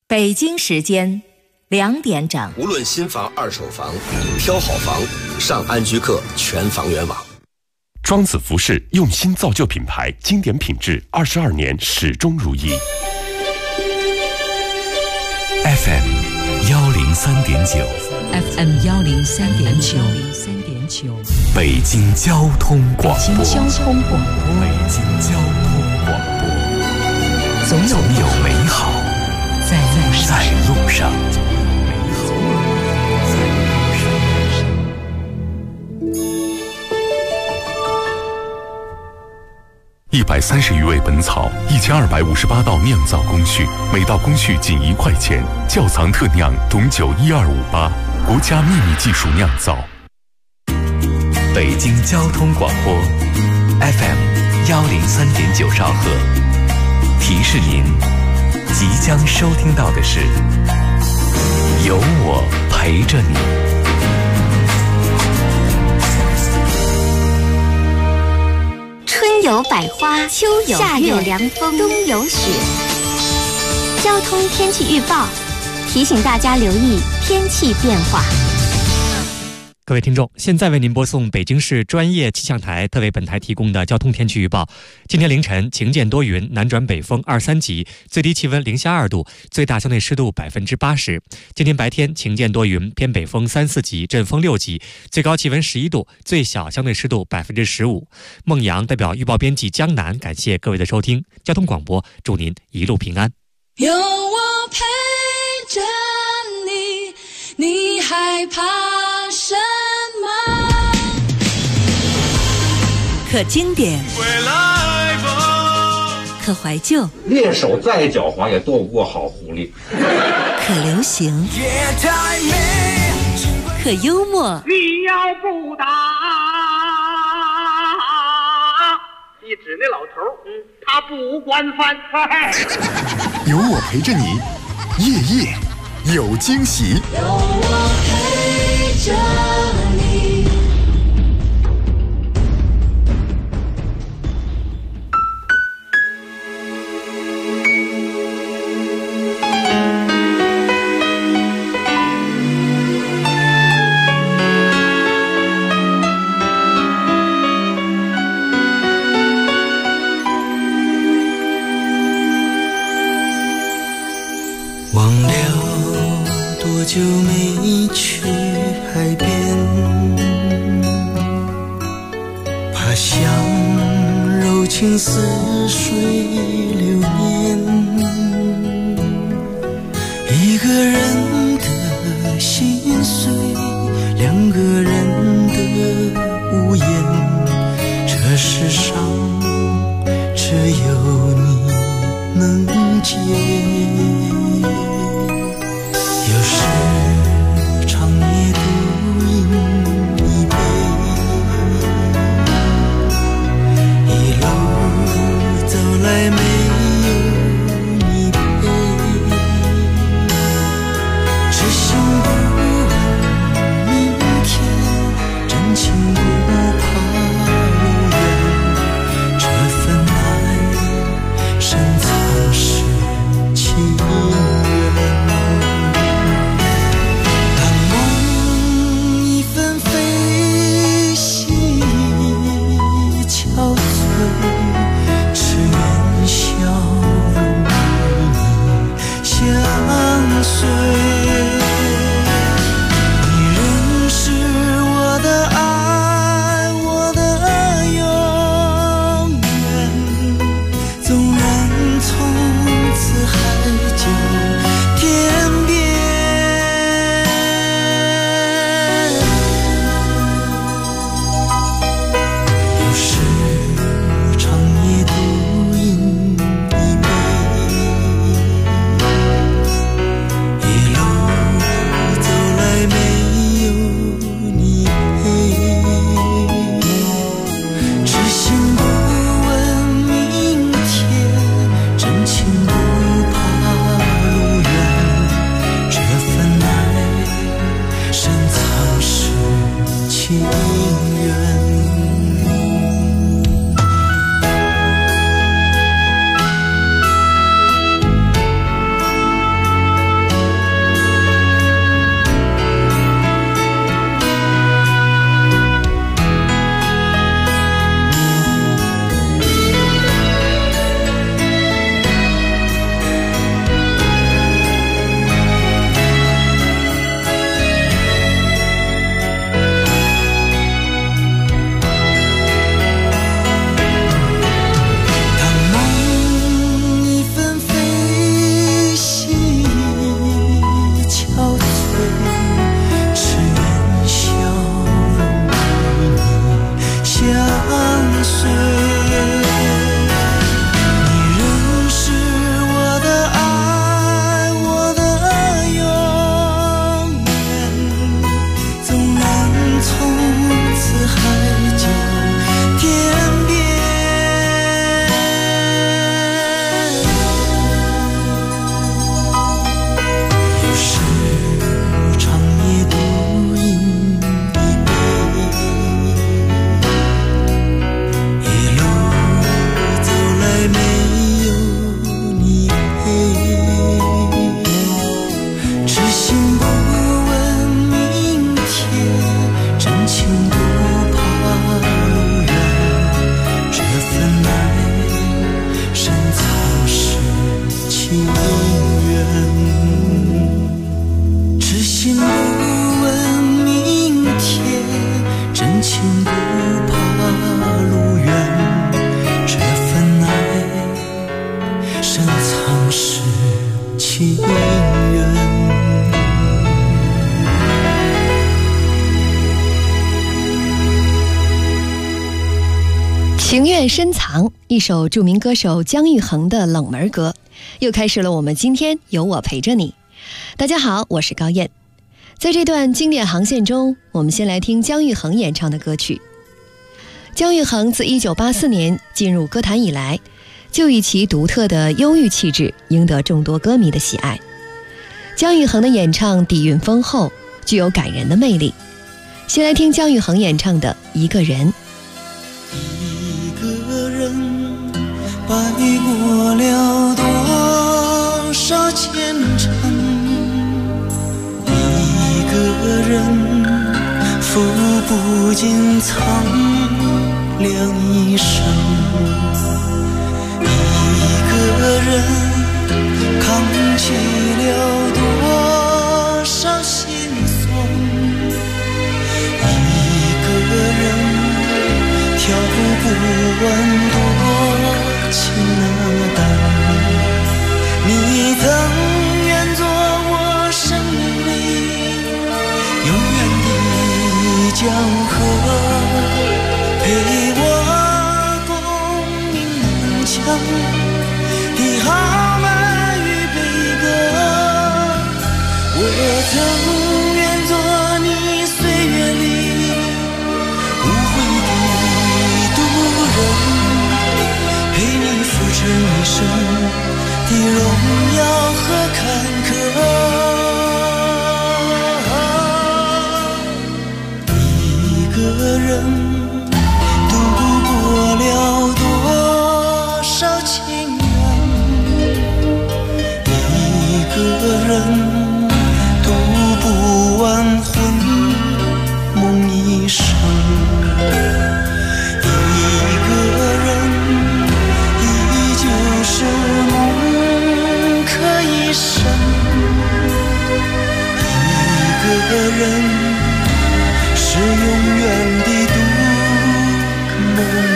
北京时间2点整。 无论新房、二手房，挑好房，上安居客全房源网。 庄子服饰用心造就品牌，经典品质，22年始终如一。 FM 103.9 FM 103.9 北京交通广播。 北京交通广播。 北京交通广播。总有美好在路上。130余味本草，1258道酿造工序，每道工序仅1块钱。窖藏特酿董酒1258，国家秘密技术酿造。北京交通广播 FM 103.9兆赫，提示您即将收听到的是有我陪着你。 春有百花，秋有夏有凉风，冬有雪。交通天气预报提醒大家留意天气变化。 各位听众，现在为您播送北京市专业气象台特为本台提供的交通天气预报。今天凌晨晴间多云，南转北风2、3级，最低气温零下2度，最大相对湿度80%。今天白天晴间多云，偏北风3、4级，阵风6级，最高气温11度，最小相对湿度15%。孟阳代表预报编辑江南，感谢各位的收听。交通广播，祝您一路平安。 有我陪着你，你害怕什么？ 可经典，可怀旧， 猎手再狡猾也斗不过好狐狸。 可流行，可幽默。 你要不打，一指那老头，他不惯犯。 有我陪着你，夜夜有惊喜。 有我陪着你。 忘了多久没去海边，怕想柔情似水流年。一个人的心碎，两个人的无言，这世上只有你能解。有时长夜独饮一杯，一路走来没有你陪，只想不问明天，真情不怕无言，这份爱深藏是情缘。情不怕情缘，痴心不问明天，真情不怕路远，这份爱深藏是情缘。 情愿深藏，一首著名歌手姜育恒的冷门歌，又开始了我们今天有我陪着你。大家好，我是高燕。在这段经典航线中，我们先来听姜育恒演唱的歌曲。姜育恒自1984年进入歌坛以来，就以其独特的忧郁气质赢得众多歌迷的喜爱。姜育恒的演唱底蕴丰厚，具有感人的魅力。先来听姜育恒演唱的《一个人》。 白过了多少前程，一个人抚不尽苍凉一生，一个人扛起了多少心酸，一个人挑不完多情那淡，你曾愿做我生命里永远的江河，陪我共鸣满腔的豪迈与悲歌。我曾愿做你岁月里无悔的渡人，陪你浮沉一生的荣耀和坎坷。一个人度过了多少情缘，一个人读不完魂梦一生，是梦可一生，一个人是永远的渡梦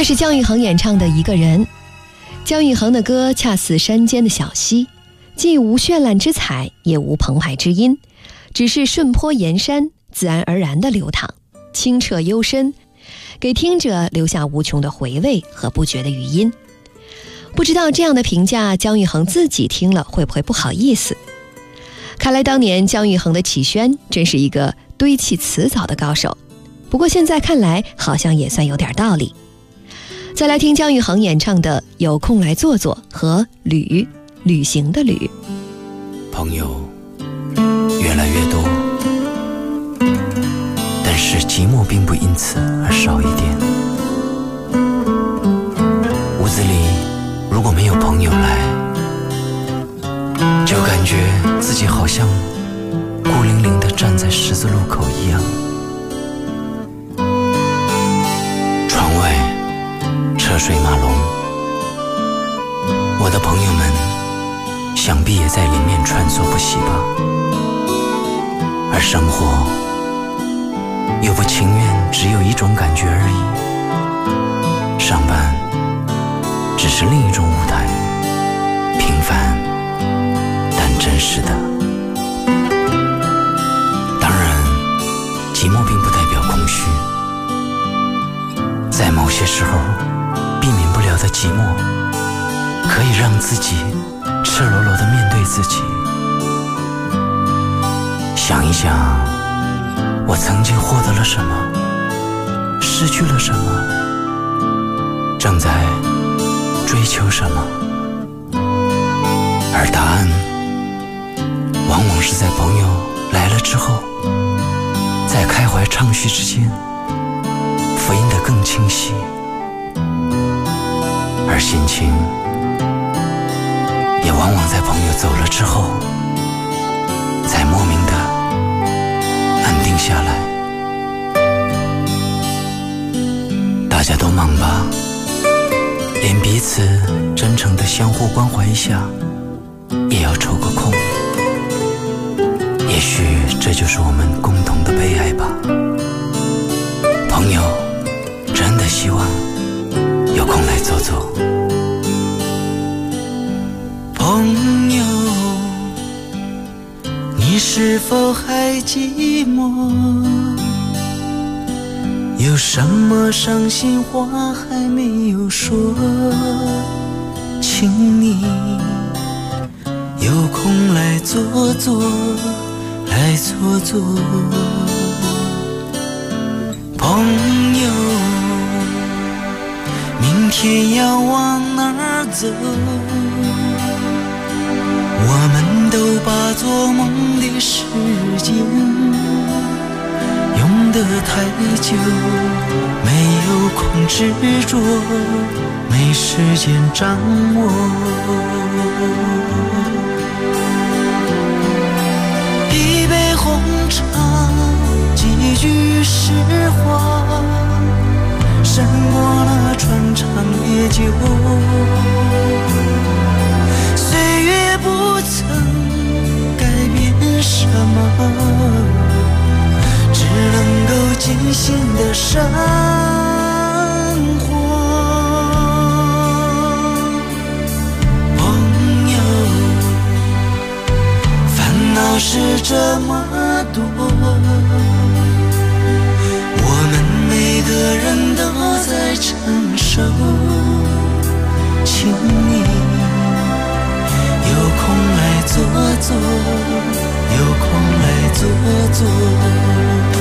是姜育恒演唱的《一个人》。姜育恒的歌恰似山间的小溪，既无绚烂之彩，也无澎湃之音，只是顺坡沿山，自然而然地流淌，清澈幽深，给听者留下无穷的回味和不绝的余音。不知道这样的评价，姜育恒自己听了会不会不好意思？看来当年姜育恒的启轩真是一个堆砌词藻的高手，不过现在看来好像也算有点道理。再来听姜育恒演唱的《有空来坐坐》和旅行的旅。 朋友越来越多，但是寂寞并不因此而少一点。屋子里如果没有朋友来，就感觉自己好像孤零零地站在十字路口一样。窗外车水马龙，我的朋友们想必也在里面穿梭不息吧。而生活又不情愿只有一种感觉而已，上班只是另一种舞台，平凡但真实的。当然，寂寞并不代表空虚，在某些时候避免不了的寂寞，可以让自己赤裸裸地面对自己。想一想，我曾经获得了什么，失去了什么，正在追求什么，而答案往往是在朋友来了之后，在开怀畅叙之间复印得更清晰，而心情也往往在朋友走了之后才莫名的安定下来。大家都忙吧，连彼此真诚的相互关怀一下也要抽个空。也许这就是我们共同的悲哀吧。朋友，真的希望有空来走走。朋友，你是否还寂寞？有什么伤心话还没有说？请你有空来坐坐，来坐坐。朋友，明天要往哪儿走？我们都把做梦的时间用得太久，没有空执着，没时间掌握。一杯红茶，几句实话，胜过了穿肠越久。岁月不曾改变什么，只能够尽心的生活。朋友，烦恼是这么多，我们每个人都在承受，请你有空来坐坐，有空来坐坐。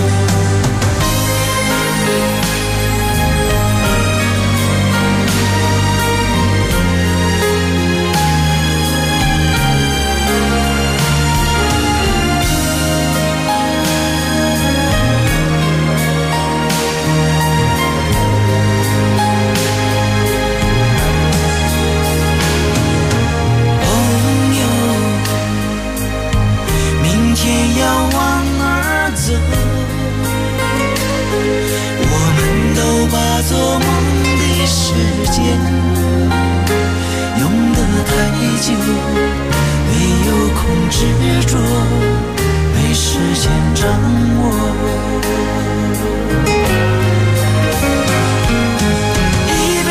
一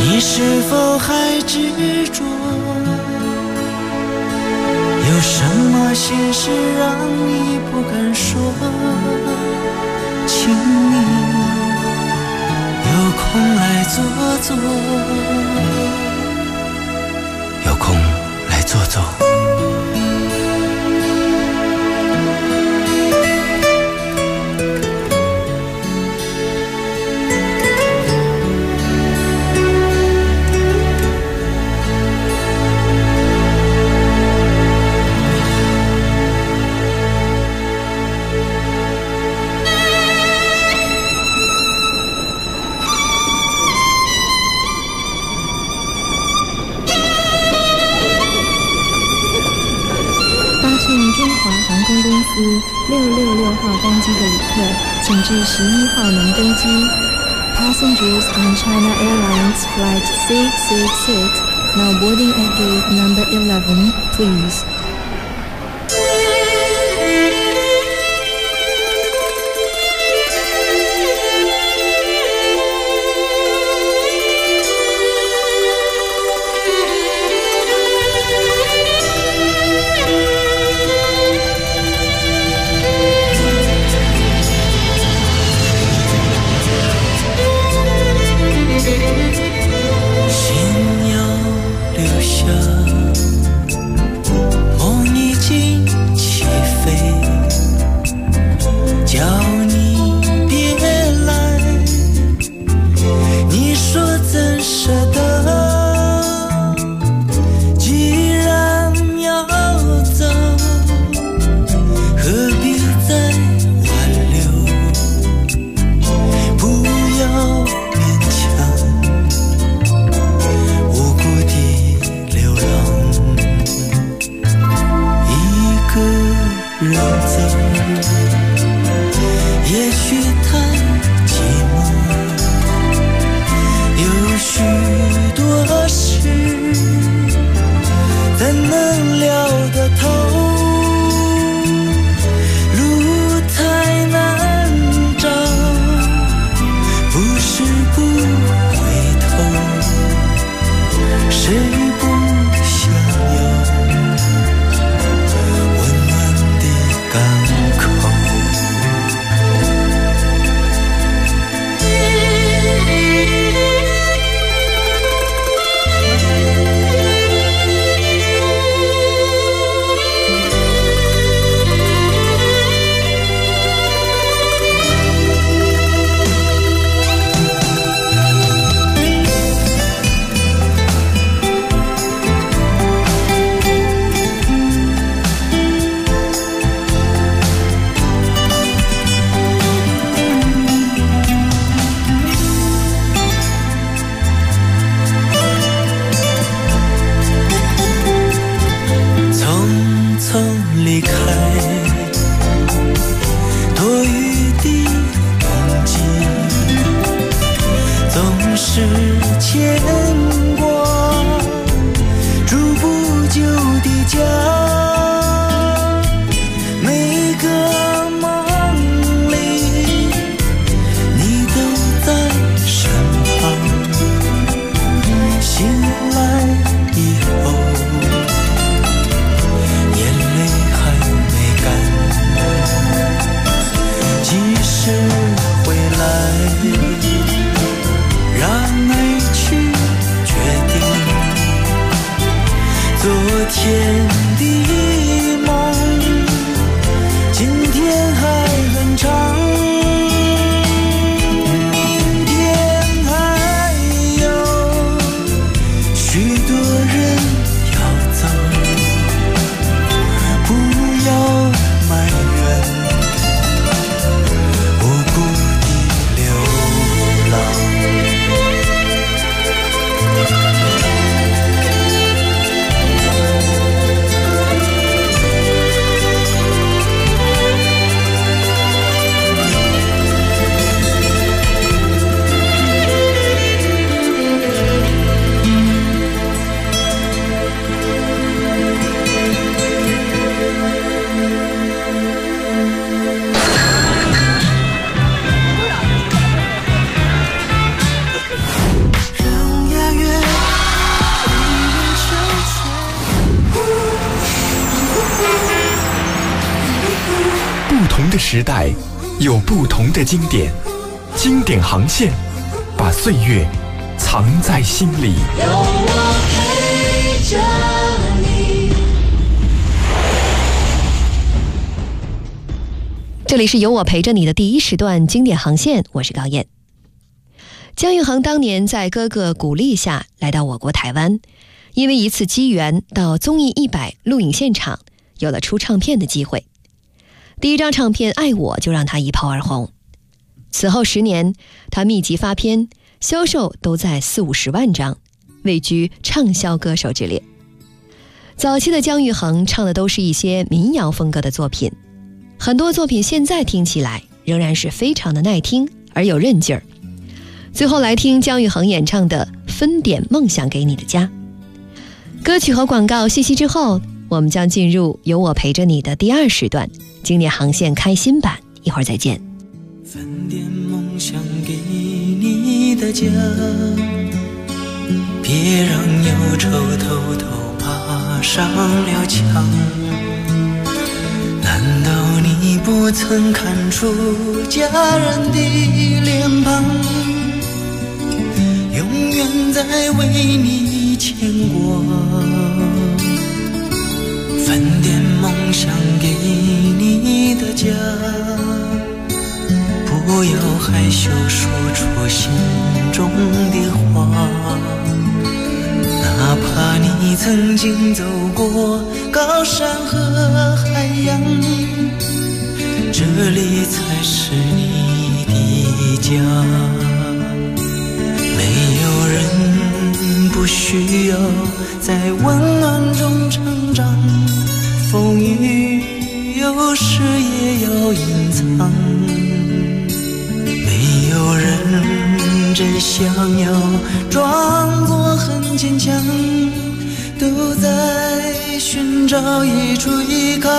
你是否还执着？有什么心事让你不敢说？请你有空来坐坐，有空来坐坐。 666号班机的旅客，请至11号门登机。Passengers on China Airlines Flight 666, now boarding at gate number 11, please. 流浪。 的时代，有不同的经典。经典航线，把岁月藏在心里。 有我陪着你。 这里是有我陪着你的第一时段经典航线，我是高燕。姜育恒当年在哥哥鼓励下来到我国台湾，因为一次机缘到综艺100录影现场，有了出唱片的机会。第一张唱片《爱我》就让他一炮而红。此后10年，他密集发片，销售都在40-50万张，位居畅销歌手之列。早期的姜育恒唱的都是一些民谣风格的作品，很多作品现在听起来仍然是非常的耐听而有韧劲儿。最后来听姜育恒演唱的《分点梦想给你的家》。歌曲和广告信息之后，我们将进入有我陪着你的第2时段经典航线开心版，一会儿再见。 分点梦想给你的家，别让忧愁偷偷爬上了墙。难道你不曾看出家人的脸庞，永远在为你牵挂？分点梦想给你的家，不要害羞说出心中的话，哪怕你曾经走过高山和海洋，这里才是你的家。没有人不需要在温暖中成长，风雨有时也要隐藏。没有人真想要装作很坚强，都在寻找一处依靠。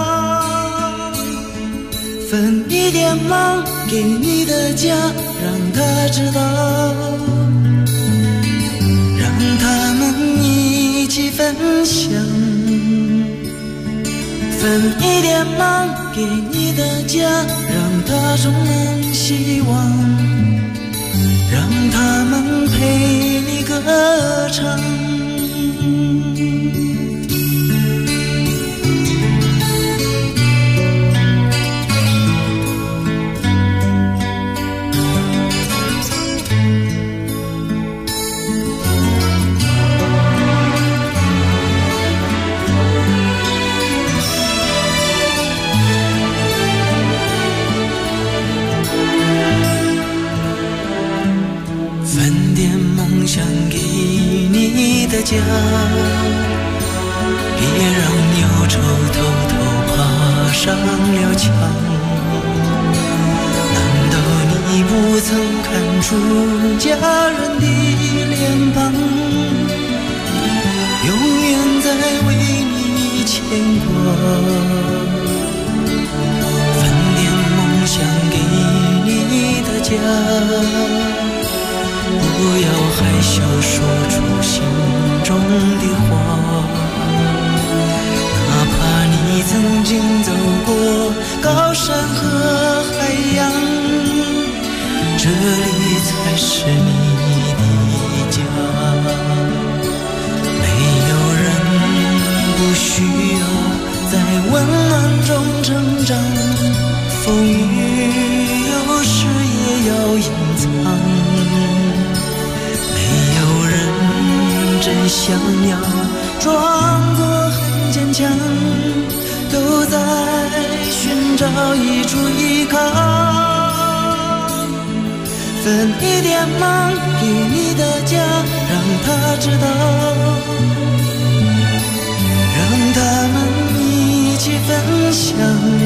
分一点梦给你的家，让他知道，让他们一起分享。分一点梦给你的家，让它充满希望，让他们陪你歌唱。想给你的家，别让忧愁偷偷爬上了墙。难道你不曾看出家人的脸庞，永远在为你牵挂？分点梦想给你的家，不要害羞说出心中的话，哪怕你曾经走过高山和海洋，这里才是你的家。没有人不需要在温暖中成长，风雨有时也要隐藏。真想要装作很坚强，都在寻找一处依靠。分一点梦给你的家，让他知道，让他们一起分享。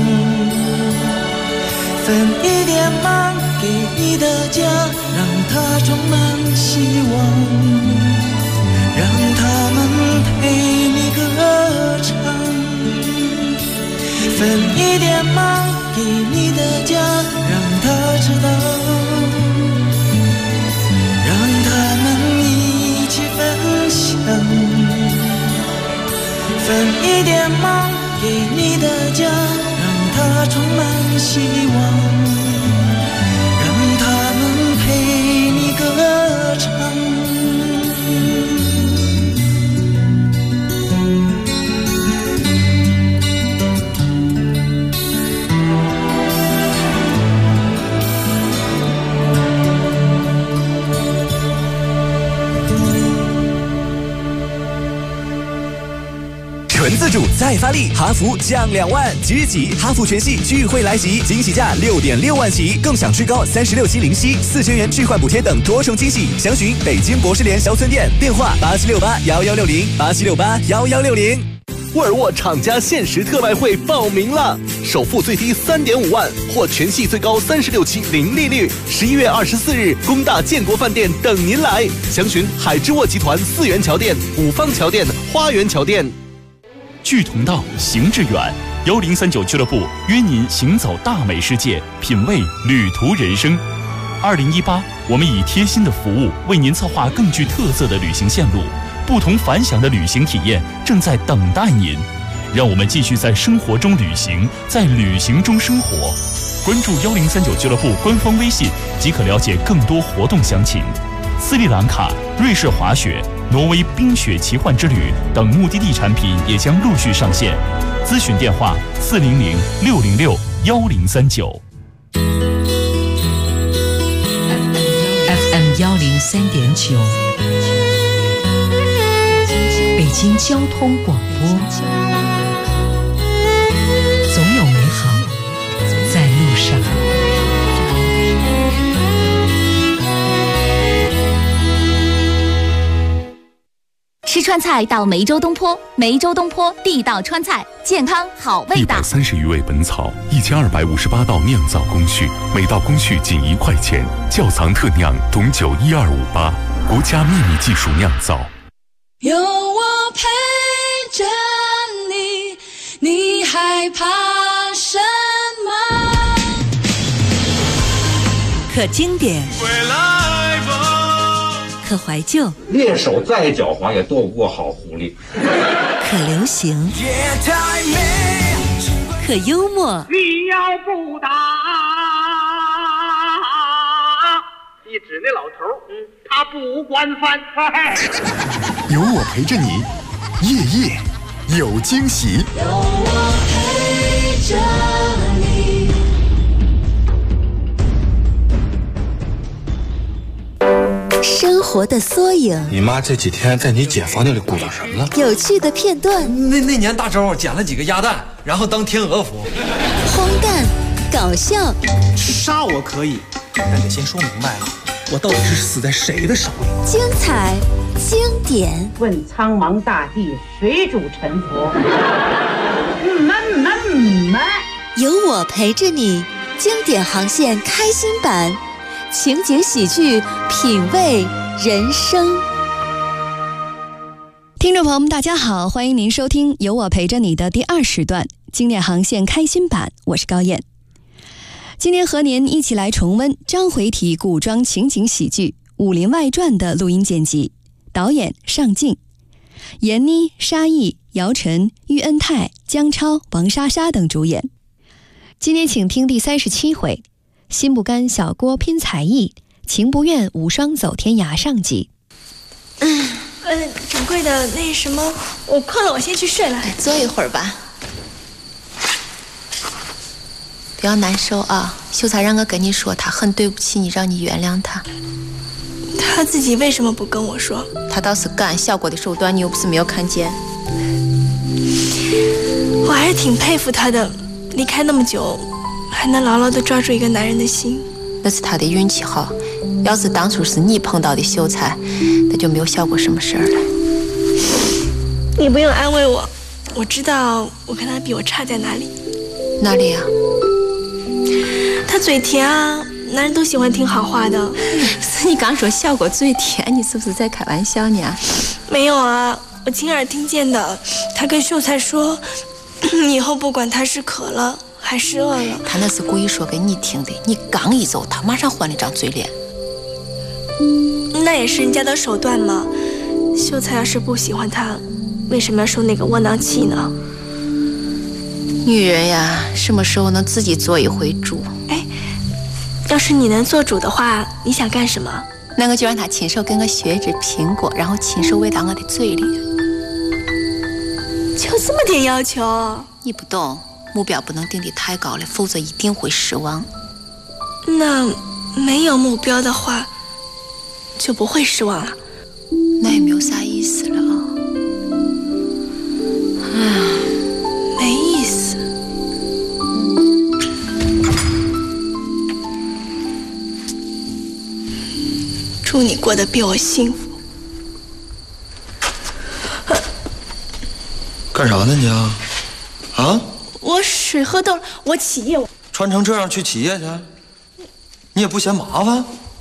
分一点梦给你的家，让它充满希望，让他们陪你歌唱。分一点梦给你的家，让他知道，让他们一起分享。分一点梦给你的家，让他充满希望，让他们陪你歌唱。 纯自主再发力，哈弗降2万，即日起哈弗全系聚会来袭，惊喜价6.6万起，更享最高36期零息，4000元置换补贴等多重惊喜。详询北京博士联销村店，电话87681160，87681160。 沃尔沃厂家限时特卖会报名了，首付最低3.5万，或全系最高36期零利率。11月24日，工大建国饭店等您来。详询海之沃集团4元桥店、五方桥店、花园桥店。 聚同道，行致远，1039俱乐部约您行走大美世界，品味旅途人生。2018，我们以贴心的服务为您策划更具特色的旅行线路，不同凡响的旅行体验正在等待您。让我们继续在生活中旅行，在旅行中生活。关注1039俱乐部官方微信即可了解更多活动详情。斯里兰卡、瑞士滑雪、挪威冰雪奇幻之旅等目的地产品也将陆续上线。咨询电话400-606-1039。 FM 103.9，北京交通广播，总有美好在路上。 吃川菜到梅州东坡，梅州东坡地道川菜，健康好味道。 130余味本草，1258道酿造工序，每道工序仅1块钱，窖藏特酿董酒12588，国家秘密技术酿造。 有我陪着你，你害怕什么？ 可经典，可怀旧， 猎手再狡猾也斗不过好狐狸。 可流行，可幽默。 你要不打，一指那老头，他不惯犯。 有我陪着你，夜夜有惊喜。 有我陪着你。 生活的缩影， 你妈这几天在你姐房间里鼓捣什么了？ 有趣的片段。 那年大周捡了几个鸭蛋，然后当天鹅服。 荒诞，搞笑。 杀我可以，但得先说明白了，我到底是死在谁的手里？ 精彩，经典。 问苍茫大地，谁主沉浮？ 有我陪着你，经典航线开心版。情景喜剧，品味人生。 听众朋友们大家好，欢迎您收听有我陪着你的第2时段经典航线开心版，我是高燕。今天和您一起来重温章回体古装情景喜剧《武林外传》的录音剪辑，导演尚敬，闫妮、沙溢、姚晨、喻恩泰、姜超、王莎莎等主演。今天请听第37回，心不甘小郭拼才艺，情不愿无双走天涯上集。 掌柜的，那什么，我困了，我先去睡了。 坐一会儿吧，不要难受啊。秀才让我跟你说，他很对不起你，让你原谅他。 他自己为什么不跟我说？ 他倒是敢，小郭的手段你又不是没有看见。 我还是挺佩服他的，离开那么久，还能牢牢地抓住一个男人的心。 那是他的运气好，要是当初是你碰到的秀才，那就没有小郭什么事儿了。 你不用安慰我，我知道我跟他比，我差在哪里。 哪里啊？ 他嘴甜啊，男人都喜欢听好话的。 是你刚说小郭嘴甜，你是不是在开玩笑呢？ 没有啊，我亲耳听见的。他跟秀才说，以后不管他是渴了还是饿了。 他那是故意说给你听的，你刚一走，他马上换了张嘴脸。 那也是人家的手段嘛。秀才要是不喜欢他，为什么要受那个窝囊气呢？ 女人呀，什么时候能自己做一回主？ 哎，要是你能做主的话，你想干什么？ 那我就让他亲手给我削一只苹果，然后亲手喂到我的嘴里。 就这么点要求？ 你不懂，目标不能定得太高了，否则一定会失望。 那没有目标的话，就不会失望了。 那也没有啥意思了啊。 没意思。祝你过得比我幸福。 干啥呢你啊？啊？ 我水喝多了，我起夜。 穿成这样去起夜去，你也不嫌麻烦？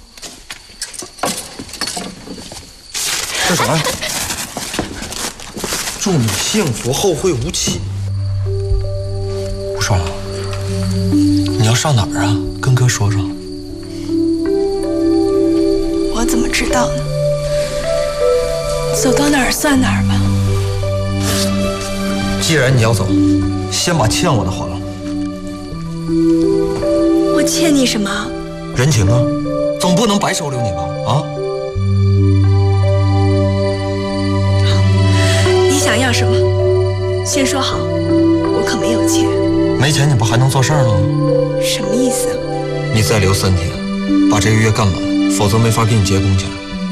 这啥呀？祝你幸福，后会无期。无双，你要上哪儿啊？跟哥说说。 我怎么知道呢？走到哪儿算哪儿吧。 既然你要走，先把欠我的还了。 我欠你什么？ 人情啊，总不能白收留你吧？啊？ 你想要什么？先说好，我可没有钱。 没钱你不还能做事儿吗？ 什么意思啊？ 你再留3天，把这个月干满，否则没法给你结工钱。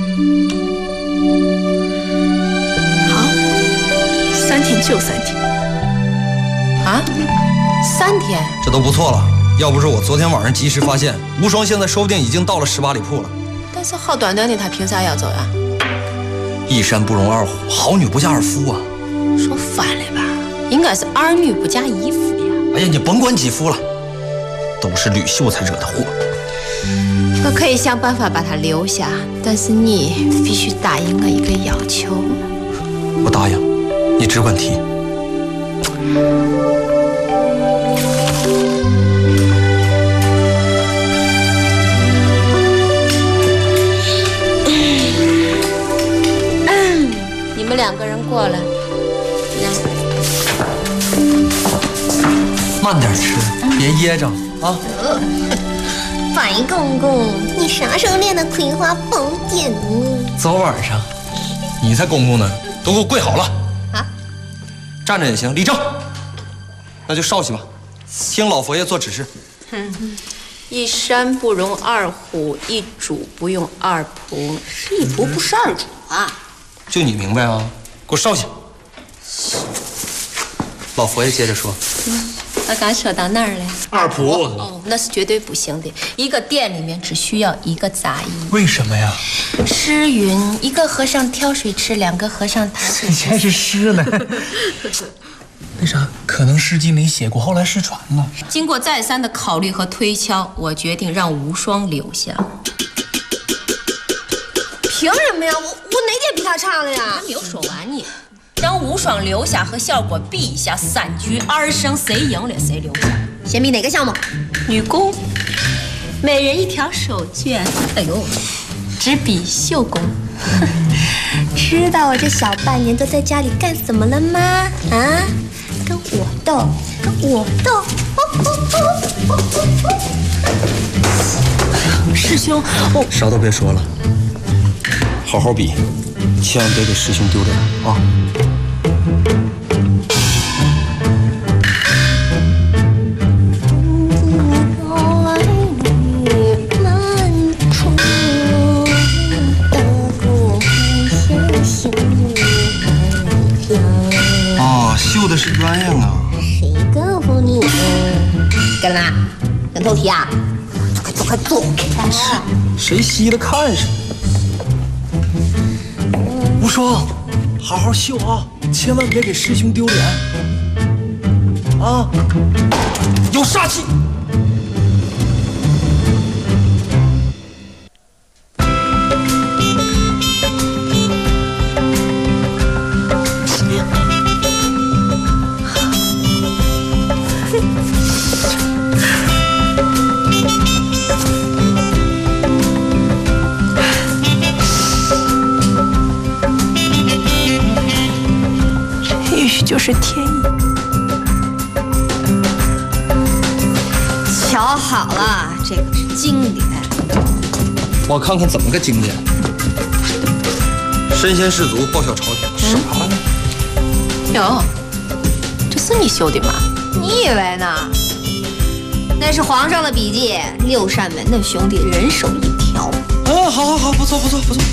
好，3天就3天。 啊？3天？ 这都不错了。要不是我昨天晚上及时发现，无双现在说不定已经到了18里铺了。 但是好端端的，他凭啥要走呀？ 一山不容二虎，好女不嫁二夫啊！ 说反了吧？应该是二女不嫁一夫呀。 哎呀，你甭管几夫了，都是吕秀才惹的祸。 我可以想办法把他留下，但是你必须答应我一个要求。 我答应，你只管提。 你们2个人过来， 慢点吃，别噎着啊！ 白公公，你啥时候练的葵花宝典呢？ 昨晚上。你才公公呢，都给我跪好了啊！站着也行，立正。那就少去吧，听老佛爷做指示。 一山不容二虎，一主不用二仆。 是一仆不是二主啊！ 就你明白啊？给我少去。老佛爷接着说。 我刚说到哪儿了？ 二仆。 哦，那是绝对不行的。一个店里面只需要一个杂役。 为什么呀？ 诗云：一个和尚挑水吃，2个和尚谈水。 以前是诗呢。那啥，可能《诗经》没写过，后来失传了。 经过再三的考虑和推敲，我决定让无双留下。 凭什么呀？我哪点比他差了呀？ 还没有说完呢。让无双留下和效果比一下，3局2胜，谁赢了谁留下。 先比哪个项目？ 女工，每人1条手绢。哎呦，只比绣工。 知道我这小半年都在家里干什么了吗？啊，跟我斗，跟我斗！ 师兄，我啥都别说了，好好比，千万别给师兄丢脸啊！哦，绣的是鸳鸯啊！ 谁告诉你？干嘛？跟头提啊？快走开！ 谁稀了看什么？无双，好好绣啊，千万别给师兄丢脸啊！有煞气。 就是天意。 好了，这个是经典。 我看看怎么个经典。身先士卒，报效朝廷，啥呢？ 哟，这是你修的吗？ 你以为呢？那是皇上的笔记，六扇门的兄弟人手一条。 好，不错。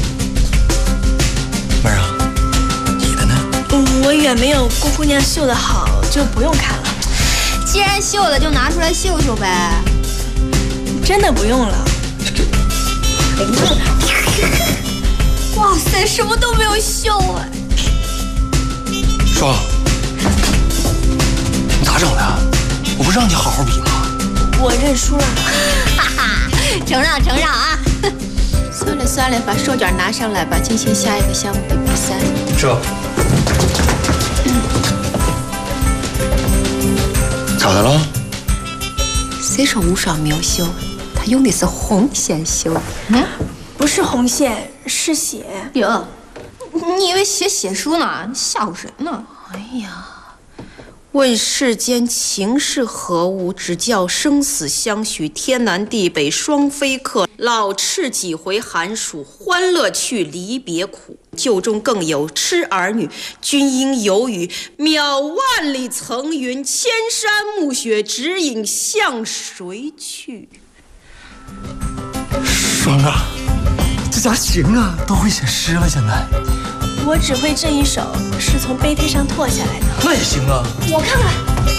妹儿啊，你的呢？ 我远没有郭姑娘绣的好，就不用看了。 既然绣了，就拿出来绣绣呗。 真的不用了。 哇塞，什么都没有绣啊！ 双，你咋整的？我不是让你好好比吗？ 我认输了。 哈哈，承让啊！ 算了，把手绢拿上来吧，进行下一个项目的比赛。 是。咋的了？ 谁说无双没有绣？他用的是红线绣。 不是红线，是血。 哟，你以为写书呢？你吓唬谁呢？ 哎呀，问世间情是何物，只叫生死相许，天南地北双飞客。老翅几回寒暑，欢乐去，离别苦。旧中更有痴儿女，君应有语。渺万里层云，千山暮雪，指引向谁去？ 双啊，这家行啊，都会写诗了。现在我只会这一首，是从碑帖上拓下来的。 那也行啊。 我看看，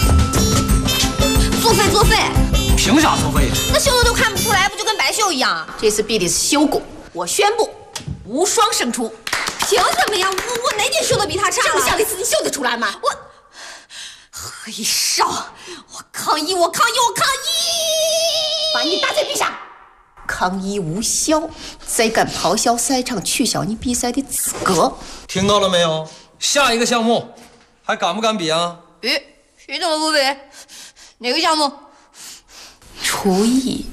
作废。 凭啥作废？ 那绣的都看不出来，不就跟白绣一样？ 这次比的是绣工，我宣布无双胜出。 凭什么呀？我哪点绣的比他差了？ 这么小的字你绣得出来吗？ 黑少，我抗议！ 把你打在地上！抗议无效，再敢咆哮赛场，取消你比赛的资格。 听到了没有？下一个项目还敢不敢比啊？ 比，谁怎么不比？哪个项目？ 厨艺。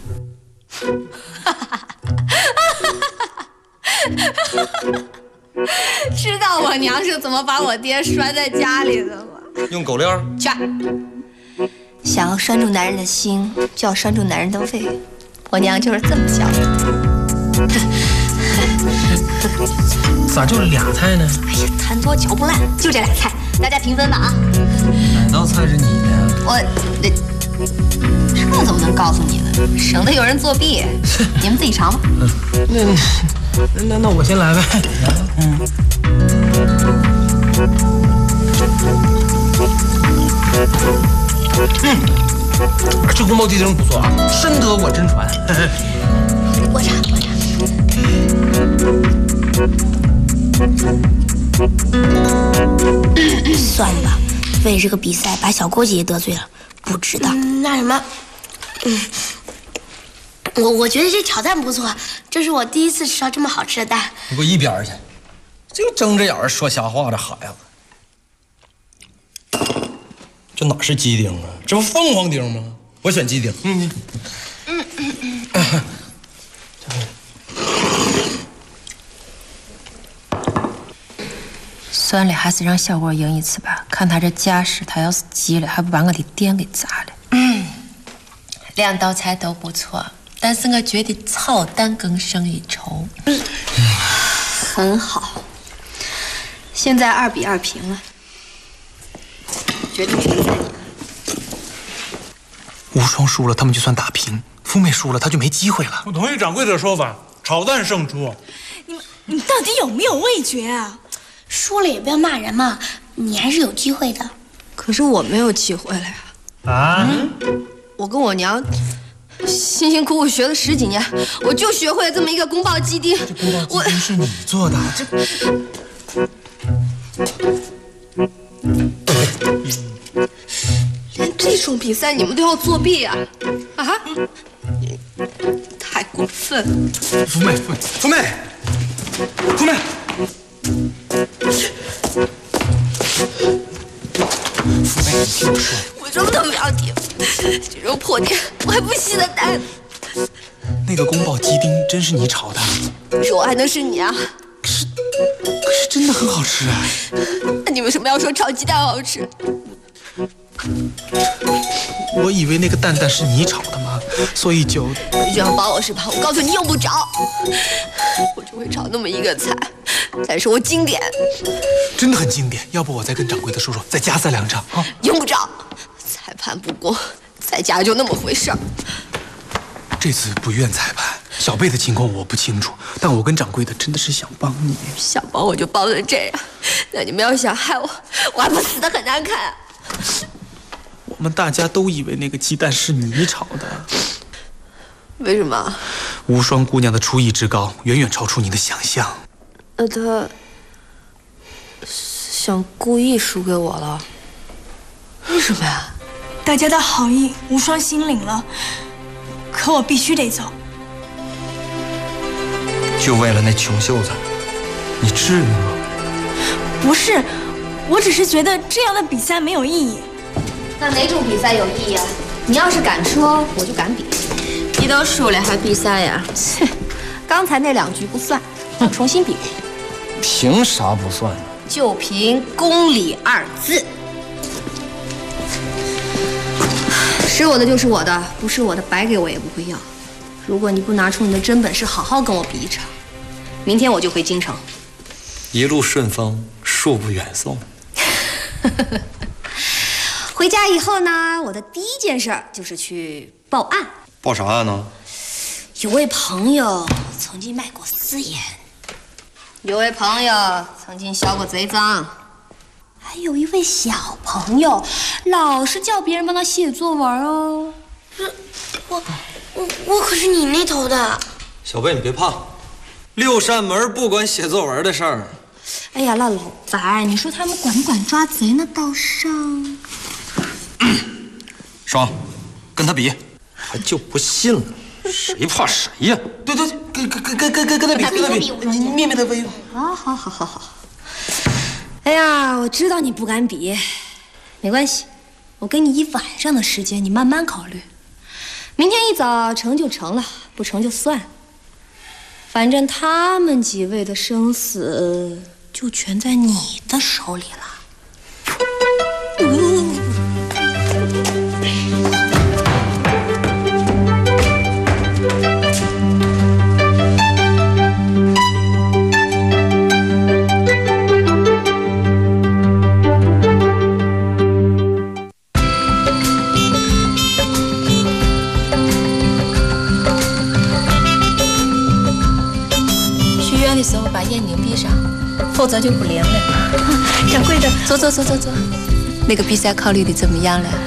知道我娘是怎么把我爹拴在家里的吗？ 用狗链去。想要拴住男人的心，就要拴住男人的胃。我娘就是这么教的。 咋就俩菜呢？ 哎呀，餐桌嚼不烂，就这俩菜，大家平分吧啊！ 哪道菜是你的呀？ 这怎么能告诉你呢？省得有人作弊。你们自己尝吧。 那我先来呗。这宫保鸡丁不错啊，深得我真传。 我尝。 算了吧，为了这个比赛把小郭姐姐得罪了，不值得。 那什么， 我觉得这炒蛋不错，这是我第一次吃到这么好吃的蛋。 你给我一边去！净睁着眼说瞎话，这孩子。这哪是鸡丁啊？这不凤凰丁吗？我选鸡丁。 算了，还是让小郭赢一次吧。看他这架势，他要是急了，还不把我的店给砸了。两道菜都不错，但是我觉得炒蛋更胜一筹。 很好，现在2比2平了，决定权在你了。 无双输了，他们就算打平；富美输了，他就没机会了。 我同意掌柜的说法，炒蛋胜出。 你到底有没有味觉啊？ 输了也不要骂人嘛，你还是有机会的。 可是我没有机会了呀。 啊？ 我跟我娘辛辛苦苦学了10几年，我就学会了这么一个宫保鸡丁。 这宫保鸡丁是你做的， 连这种比赛你们都要作弊啊？太过分了！ 福妹，福妹，你听我说， 我什么都不要听，这种破店我还不稀得蛋。 那个宫保鸡丁真是你炒的？ 说还能是你啊？ 可是真的很好吃啊！ 那你为什么要说炒鸡蛋好吃？ 我以为那个蛋是你炒的吗？ 所以就你这样帮我是吧？我告诉你用不着，我只会炒那么一个菜，再说我经典， 真的很经典。要不我再跟掌柜的说说，再加3两场啊？ 用不着，裁判不过，再加就那么回事儿。 这次不怨裁判，小贝的情况我不清楚，但我跟掌柜的真的是想帮你。 想帮我就帮成这样，那你们要想害我，我还不死得很难看啊！ 我们大家都以为那个鸡蛋是你炒的， 为什么？ 无双姑娘的厨艺之高，远远超出你的想象。 他想故意输给我了？为什么呀？ 大家的好意，无双心领了，可我必须得走。 就为了那穷秀才，你至于吗？ 不是，我只是觉得这样的比赛没有意义。 那哪种比赛有意义啊？你要是敢说，我就敢比。你都输了还比赛呀？切，刚才那2局不算，要重新比。 凭啥不算呢？ 就凭公理2字。是我的就是我的，不是我的白给我也不会要。如果你不拿出你的真本事，好好跟我比一场，明天我就回京城。 一路顺风，恕不远送。 回家以后呢，我的第一件事就是去报案。 报啥案呢？ 有位朋友曾经卖过私盐，有位朋友曾经销过贼赃，还有一位小朋友老是叫别人帮他写作文哦。 我可是你那头的。 小贝，你别怕，6扇门不管写作文的事儿。 哎呀，那老白，你说他们管不管抓贼呢？倒上。 爽，跟他比，还就不信了，谁怕谁呀？对，跟他比，灭灭他威风。 好。哎呀，我知道你不敢比，没关系，我给你1晚上的时间，你慢慢考虑。明天一早成就成了，不成就算。反正他们几位的生死就全在你的手里了。的时候把眼睛闭上，否则就不灵了。 掌柜的， 走。那个比赛考虑的怎么样了？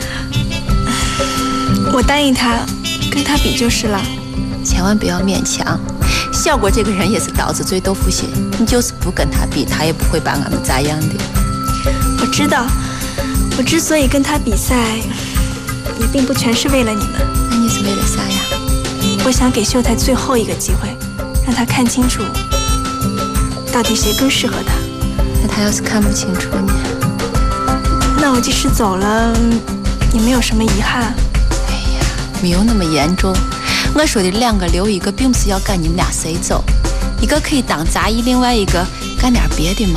我答应他，跟他比就是了。 千万不要勉强。小果这个人也是刀子嘴豆腐心，你就是不跟他比，他也不会把俺们咋样的。 我知道，我之所以跟他比赛，也并不全是为了你们。 那你是为了啥呀？ 我想给秀才最后一个机会，让他看清楚。到底谁更适合他？ 那他要是看不清楚呢？ 那我即使走了，也没有什么遗憾。 哎呀，没有那么严重。我说的2个留1个，并不是要赶你们俩谁走，一个可以当杂役，另外一个干点别的嘛。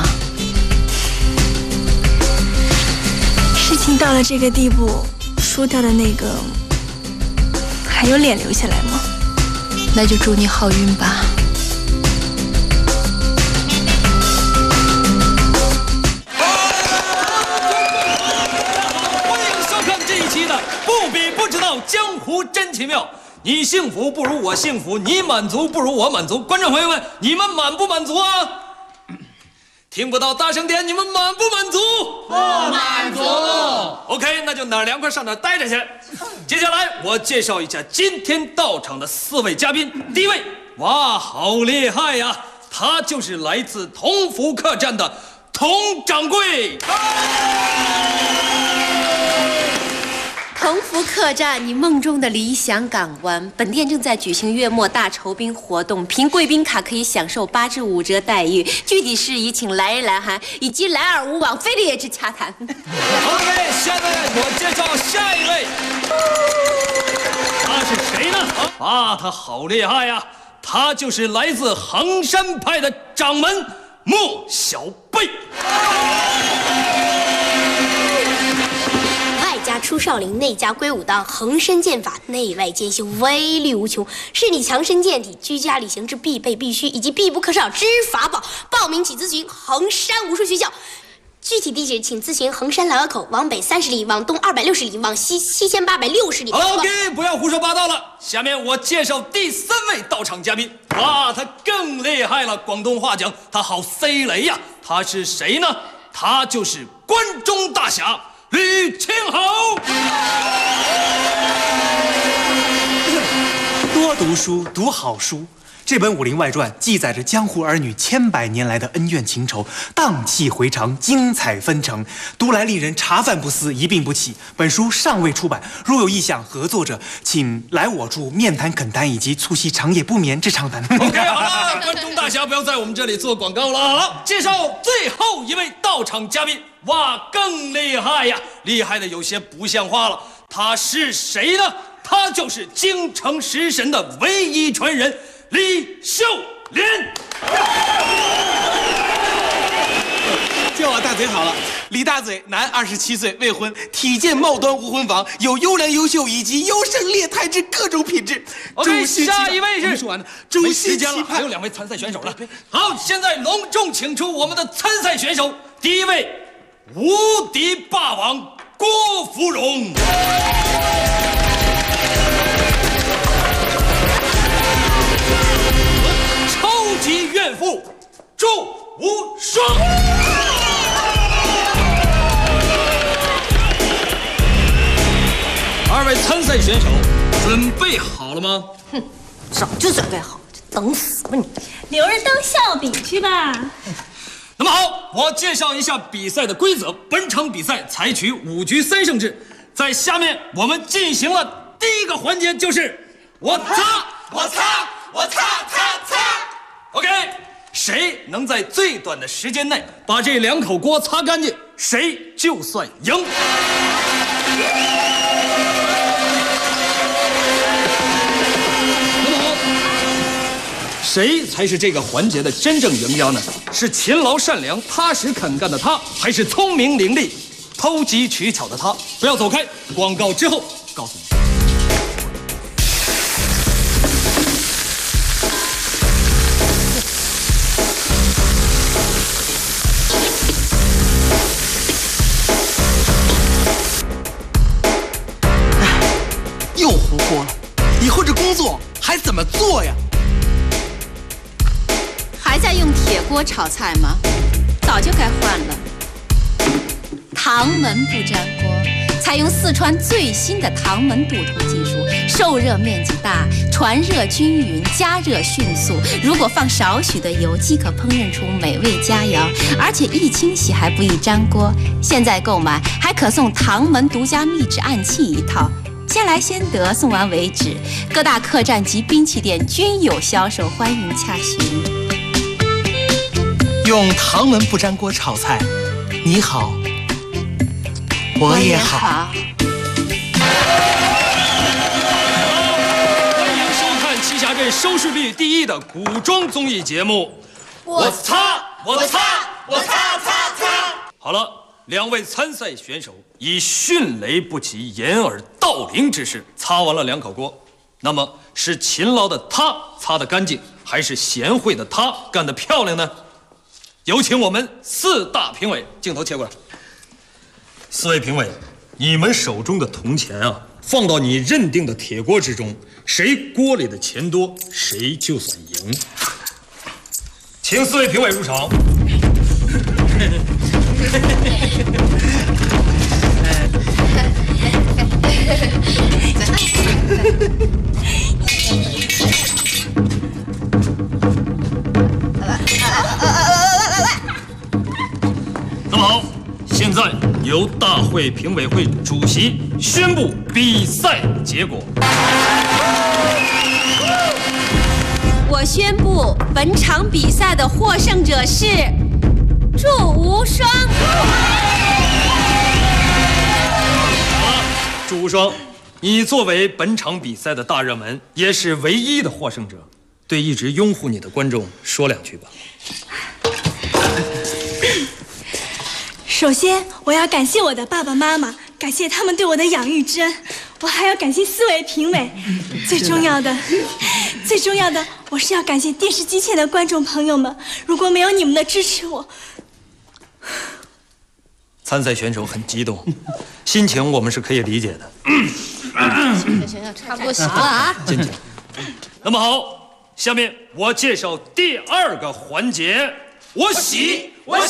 事情到了这个地步，输掉的那个还有脸留下来吗？ 那就祝你好运吧。 江湖真奇妙，你幸福不如我幸福，你满足不如我满足。观众朋友们，你们满不满足啊？听不到大声点，你们满不满足？ 不满足。 OK， 那就哪儿凉快上哪儿待着去。接下来我介绍一下今天到场的4位嘉宾。第一位，哇，好厉害呀！他就是来自同福客栈的童掌柜。 同福客栈，你梦中的理想港湾。本店正在举行月末大酬宾活动，凭贵宾卡可以享受8至5折待遇。具体事宜请来日来函以及来而无往，非礼之洽谈。 OK， 下面我介绍下一位，他是谁呢？啊，他好厉害呀！他就是来自衡山派的掌门莫小贝。 出少林，内家归武当，横身剑法，内外兼修，威力无穷，是你强身健体、居家旅行之必备必须以及必不可少之法宝。报名请咨询衡山武术学校。具体地址请咨询衡山老窑口，往北30里，往东260里，往西7860里。 好 ，OK， 不要胡说八道了。下面我介绍第3位到场嘉宾。哇，他更厉害了，广东话讲他好塞雷呀。他是谁呢？他就是关中大侠吕青豪。 多读书，读好书。这本《武林外传》记载着江湖儿女千百年来的恩怨情仇，荡气回肠，精彩纷呈，读来令人茶饭不思，一病不起。本书尚未出版，若有意向合作者，请来我处面谈恳谈，以及促膝长夜不眠之长谈。 OK， 好了，关中大侠不要在我们这里做广告了。好，介绍最后一位到场嘉宾。哇，更厉害呀！厉害的有些不像话了。他是谁呢？他就是京城食神的唯一传人。李秀莲， 叫我大嘴好了。李大嘴，男，27岁，未婚，体健貌端，无婚房，有优良优秀以及优胜劣汰之各种品质。 OK， 下一位是说完了，没时间了， 还有2位参赛选手了。好，现在隆重请出我们的参赛选手，第一位，无敌霸王郭芙蓉。超级怨妇祝无双。2位参赛选手准备好了吗？ 哼，早就准备好，等死吧你！ 留着当笑柄去吧。 那么好，我介绍一下比赛的规则。本场比赛采取5局3胜制，在下面我们进行了第一个环节，就是我擦。OK， 谁能在最短的时间内把这2口锅擦干净，谁就算赢。那么好，谁才是这个环节的真正赢家呢？是勤劳善良、踏实肯干的他，还是聪明伶俐、偷机取巧的他？不要走开，广告之后告诉你。 又糊锅了，以后这工作还怎么做呀？ 还在用铁锅炒菜吗？早就该换了。唐门不粘锅，采用四川最新的唐门镀铜技术，受热面积大，传热均匀，加热迅速。如果放少许的油，即可烹饪出美味佳肴，而且易清洗还不易粘锅。现在购买还可送唐门独家秘制暗器1套。先来先得，送完为止。各大客栈及兵器店均有销售，欢迎洽询。 用唐门不粘锅炒菜，你好，我也好。 欢迎收看栖霞镇收视率第1的古装综艺节目。我擦。好了，2位参赛选手以迅雷不及掩耳盗铃之势擦完了2口锅，那么是勤劳的他擦得干净，还是贤惠的他干得漂亮呢？有请我们4大评委，镜头切过来。4位评委，你们手中的铜钱啊，放到你认定的铁锅之中，谁锅里的钱多，谁就算赢。请4位评委入场。那么好，现在由大会评委会主席宣布比赛结果。 我宣布，本场比赛的获胜者是祝无双。 祝无双，你作为本场比赛的大热门，也是唯一的获胜者，对一直拥护你的观众说2句吧。 首先，我要感谢我的爸爸妈妈， 感谢他们对我的养育之恩，我还要感谢4位评委，最重要的，我是要感谢电视机前的观众朋友们，如果没有你们的支持， 参赛选手很激动，心情我们是可以理解的。 行，差不多行了啊。 静静。那么好，下面我介绍第2个环节，我洗。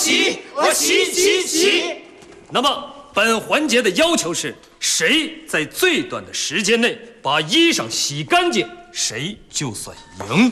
那么本环节的要求是，谁在最短的时间内把衣裳洗干净，谁就算赢。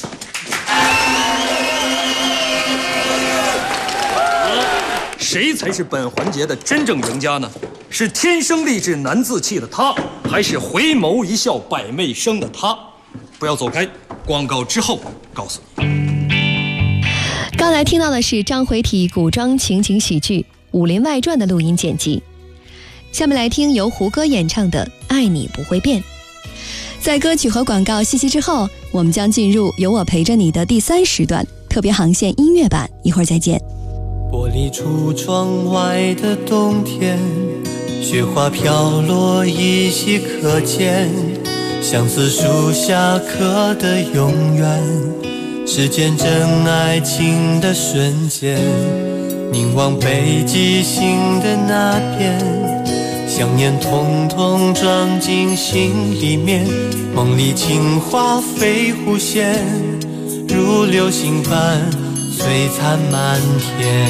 谁才是本环节的真正赢家呢？是天生丽质难自弃的他，还是回眸一笑百媚生的他？不要走开，广告之后告诉你。 刚才听到的是章回体古装情景喜剧《武林外传》的录音剪辑。下面来听由胡歌演唱的《爱你不会变》。在歌曲和广告息息之后，我们将进入有我陪着你的第3时段特别航线音乐版，一会儿再见。 玻璃橱窗外的冬天，雪花飘落依稀可见，相思树下刻的永远，是见证爱情的瞬间。凝望北极星的那边，想念统统装进心里面，梦里情话飞弧线，如流星般璀璨满天。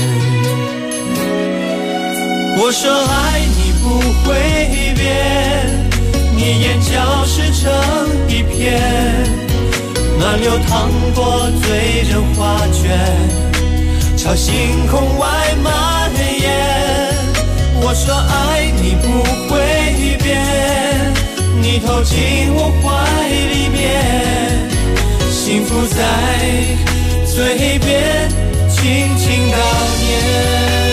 我说爱你不会变，你眼角湿成一片，暖流淌过醉人画卷，朝星空外蔓延。我说爱你不会变，你投进我怀里面，幸福在嘴边轻轻悼念。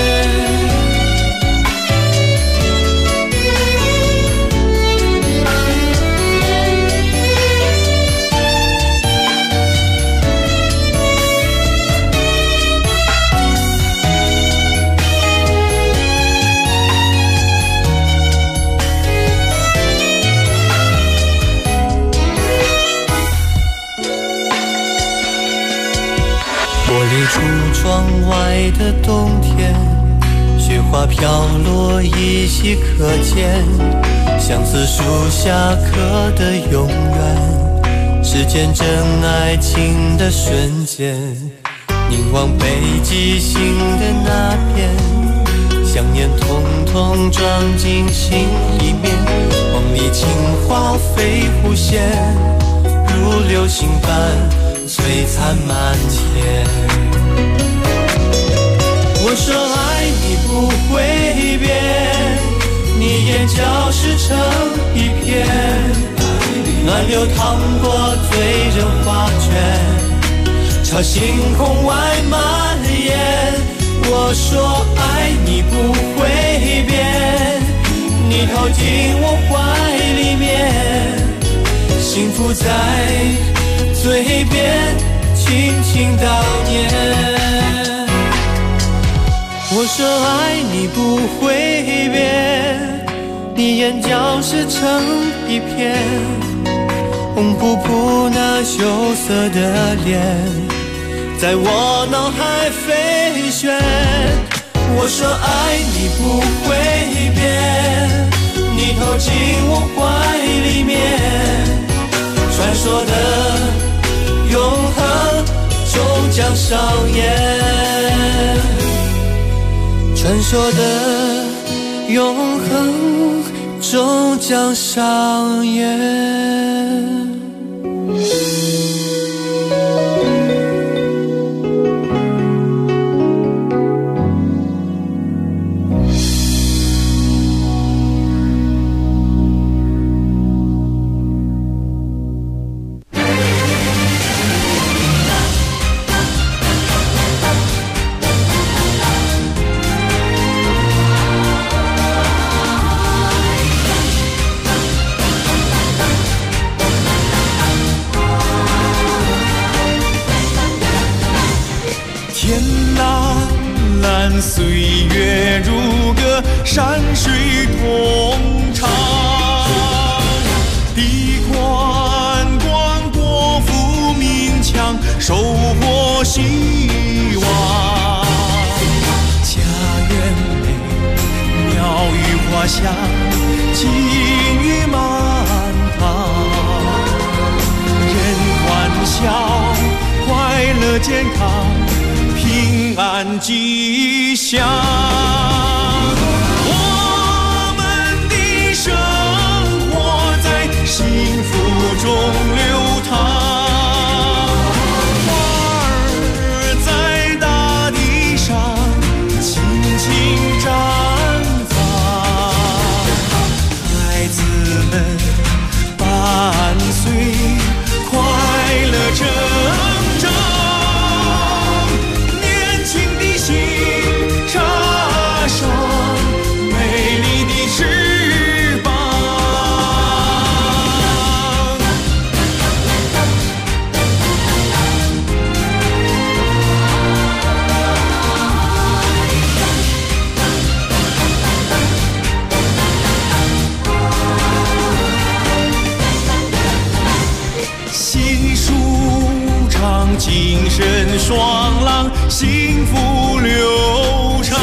橱窗外的冬天，雪花飘落依稀可见，相思树下刻的永远，是见证爱情的瞬间。凝望北极星的那边，想念统统装进心里面，梦里情话飞弧线，如流星般璀璨满天。我说爱你不会变，你眼角湿成一片，暖流淌过醉人画卷，朝星空外蔓延。我说爱你不会变，你投进我怀里面，幸福在嘴边轻轻悼念。我说爱你不会变，你眼角湿成一片，红扑扑那羞涩的脸，在我脑海飞旋。我说爱你不会变，你投进我怀里面，传说的永恒终将上演。传说的永恒终将上演。 岁月如歌歌，山水同唱。地宽广，国富民强，收获希望。家园美，鸟语花香，金玉满堂。人欢笑，快乐健康，平安吉祥。我们的生活在幸福中流淌。伴随快乐成长，年轻的心插上美丽的翅膀。精神爽朗，幸福流畅，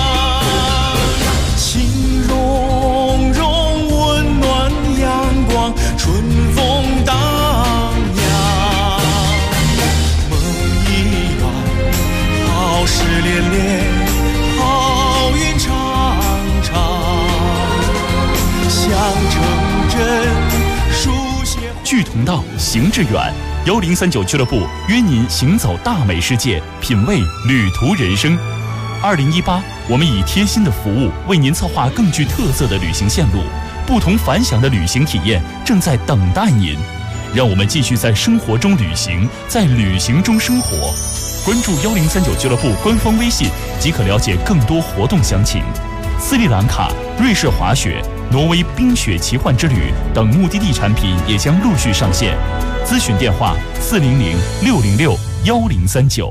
情融融，温暖阳光，春风荡漾。梦一圆，好事连连，好运常常，想成真，书写。 聚同道，行致远。1039俱乐部约您行走大美世界，品味旅途人生。2018，我们以贴心的服务为您策划更具特色的旅行线路，不同凡响的旅行体验正在等待您。让我们继续在生活中旅行，在旅行中生活。关注1039俱乐部官方微信即可了解更多活动详情。斯里兰卡、瑞士滑雪、挪威冰雪奇幻之旅等目的地产品也将陆续上线。咨询电话400-606-1039。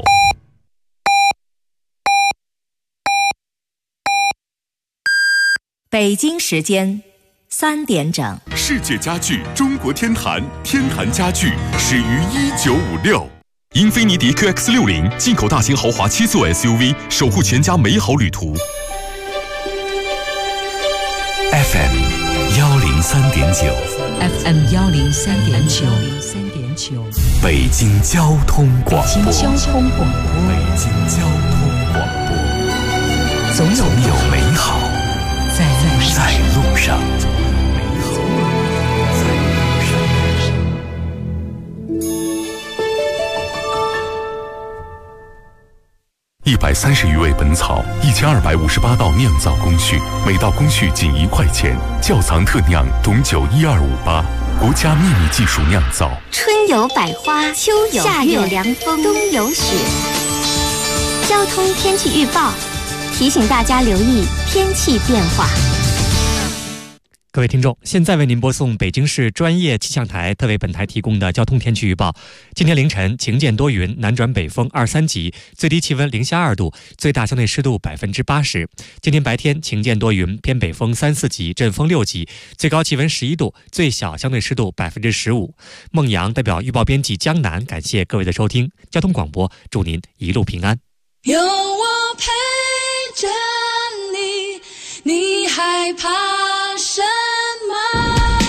北京时间3点整。 世界家具中国天坛，天坛家具始于1956。英菲尼迪 QX60 进口大型豪华7座 SUV， 守护全家美好旅途。FM 103.9 FM 103.9， 北京交通广播。 北京交通广播， 北京交通广播， 总有美好在路上。130余味本草，1258道酿造工序，每道工序仅1块钱。窖藏特酿董酒12588，国家秘密技术酿造。 春有百花，秋有夏有凉风，冬有雪。交通天气预报提醒大家留意天气变化。 各位听众，现在为您播送北京市专业气象台特为本台提供的交通天气预报。今天凌晨晴间多云，南转北风2、3级，最低气温零下2度，最大相对湿度80%。今天白天晴间多云，偏北风3、4级，阵风6级，最高气温11度，最小相对湿度15%。孟阳代表预报编辑江南，感谢各位的收听。交通广播，祝您一路平安。 有我陪着你，你害怕什么？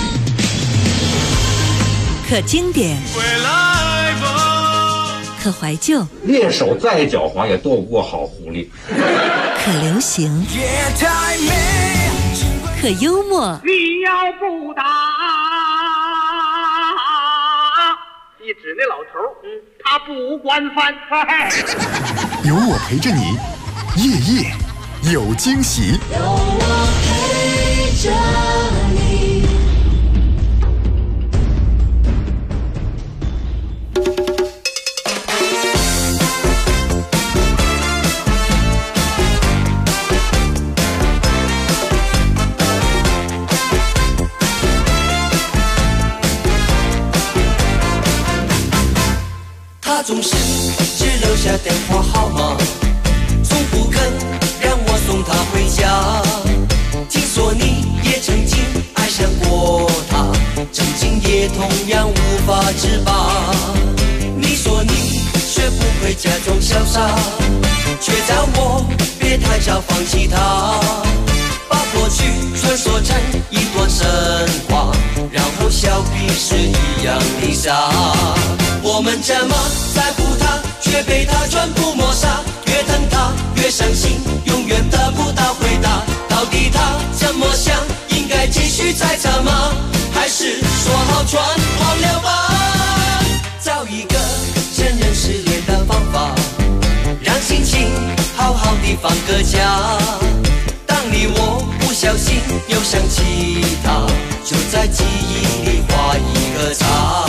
可经典，可怀旧， 猎手再狡猾也斗不过好狐狸。 可流行，可幽默。 你要不打，一指那老头，他不惯犯。 有我陪着你，夜夜有惊喜。 有我陪着你。 他总是只留下电话号码，从不肯让我送他回家。 假装潇洒，却叫我别太早放弃它。把过去传说成一段神话，然后笑彼是一样的傻。我们这么在乎他，却被他全部抹杀。越疼他越伤心，永远得不到回答。到底他怎么想？应该继续再找吗？还是说好全忘了吧？找一个承认失恋的方法，让心情好好地放个假。当你我不小心又想起他，就在记忆里画一个叉。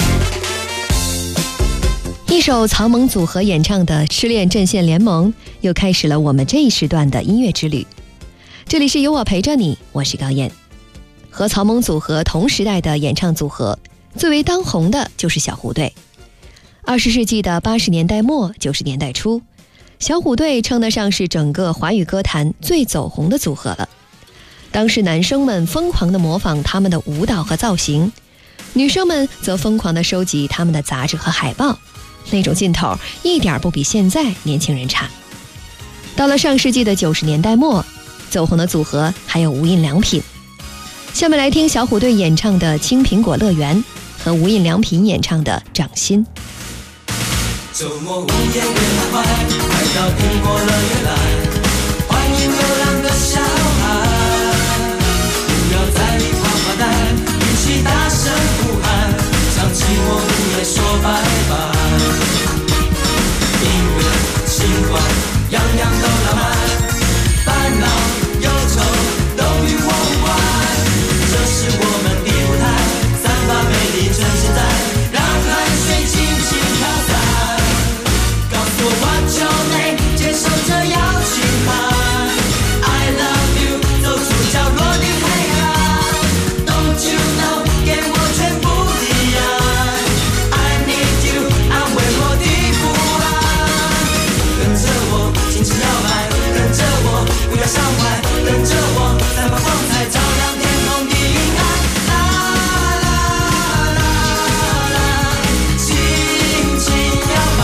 一首草蜢组合演唱的《失恋阵线联盟》又开始了我们这一时段的音乐之旅。这里是有我陪着你，我是高燕。和草蜢组合同时代的演唱组合，最为当红的就是小虎队。20世纪的80年代末90年代初，小虎队称得上是整个华语歌坛最走红的组合了。当时男生们疯狂地模仿他们的舞蹈和造型，女生们则疯狂地收集他们的杂志和海报，那种劲头一点不比现在年轻人差。到了上世纪的90年代末，走红的组合还有无印良品。下面来听小虎队演唱的《青苹果乐园》和无印良品演唱的《掌心》。 周末午夜别快，快到苹果乐园来，欢迎流浪的小孩，不要在里跑发呆，一起大声呼喊，向寂寞午夜说拜拜。音乐情怀样样都浪漫，烦恼忧愁都与我无关，这是我们的舞台，散发美丽真现在，让汗水轻轻飘散。告诉我 What's your name， 接受这邀请函 I love you， 走出角落的黑暗 Don't you know， 给我全部的爱 I need you， 安慰我的不安。跟着我尽情摇摆，跟着我不要伤怀，跟着我散发光彩，照亮天空的阴暗。啦啦啦啦，轻轻摇摆。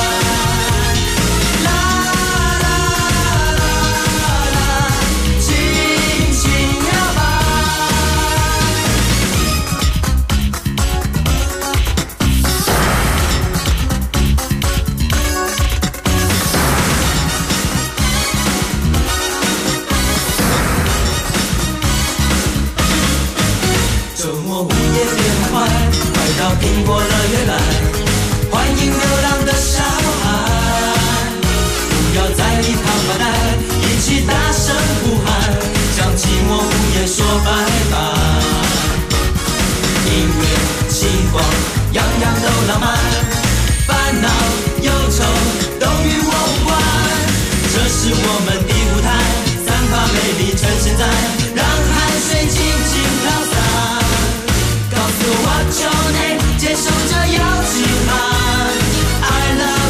啦啦啦啦，轻轻摇摆。周末午夜别快，快到苹果乐园来，欢迎流浪的小孩，不要在里跑发呆，一起大声呼喊，向寂寞午夜说拜拜。音乐情光样样都浪漫，烦恼忧愁都与我无关，这是我们的舞台，散发美丽呈现在，让汗水轻轻飘散。告诉我 What's your name， 接受这邀请函 I love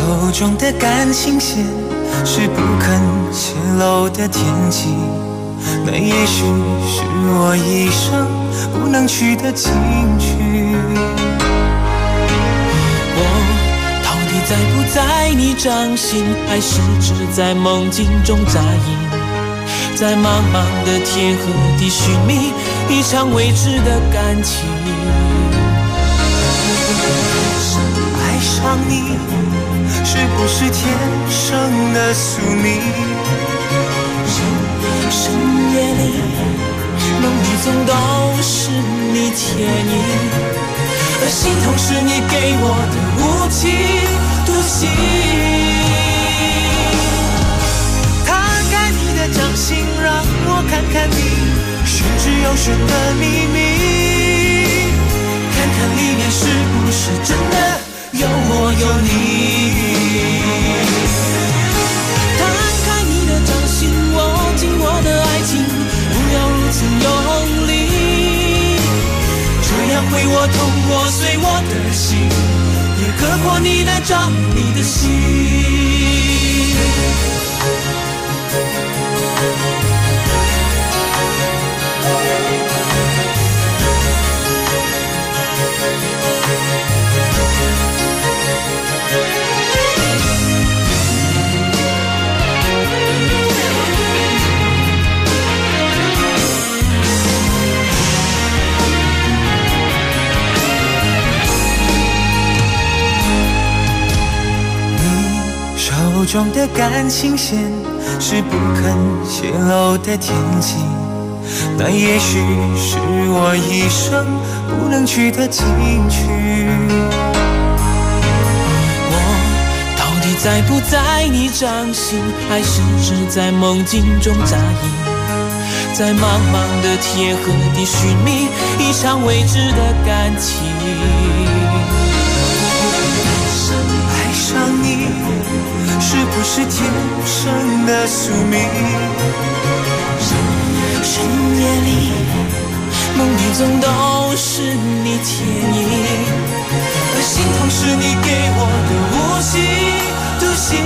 中的感情线是不肯泄露的天机，那也许是我一生不能去的禁区。我到底在不在你掌心，还是只在梦境中扎营，在茫茫的天和地寻觅一场未知的感情。爱上你是不是天生的宿命？深夜里梦里总都是你倩影，而心痛是你给我的无情独行。摊开你的掌心，让我看看你玄之又玄的秘密，看看里面是不是真的有我有你。摊开你的掌心，握紧我的爱情，不要如此用力，这样会我痛我碎我的心，也割破你的掌你的心。手中的感情线是不肯泄露的天机，那也许是我一生不能去的禁区。我到底在不在你掌心，还是只在梦境中扎营，在茫茫的天和地寻觅一场未知的感情。爱上你是不是天生的宿命？深夜里梦里总都是你倩影，而心痛是你给我的无情独行。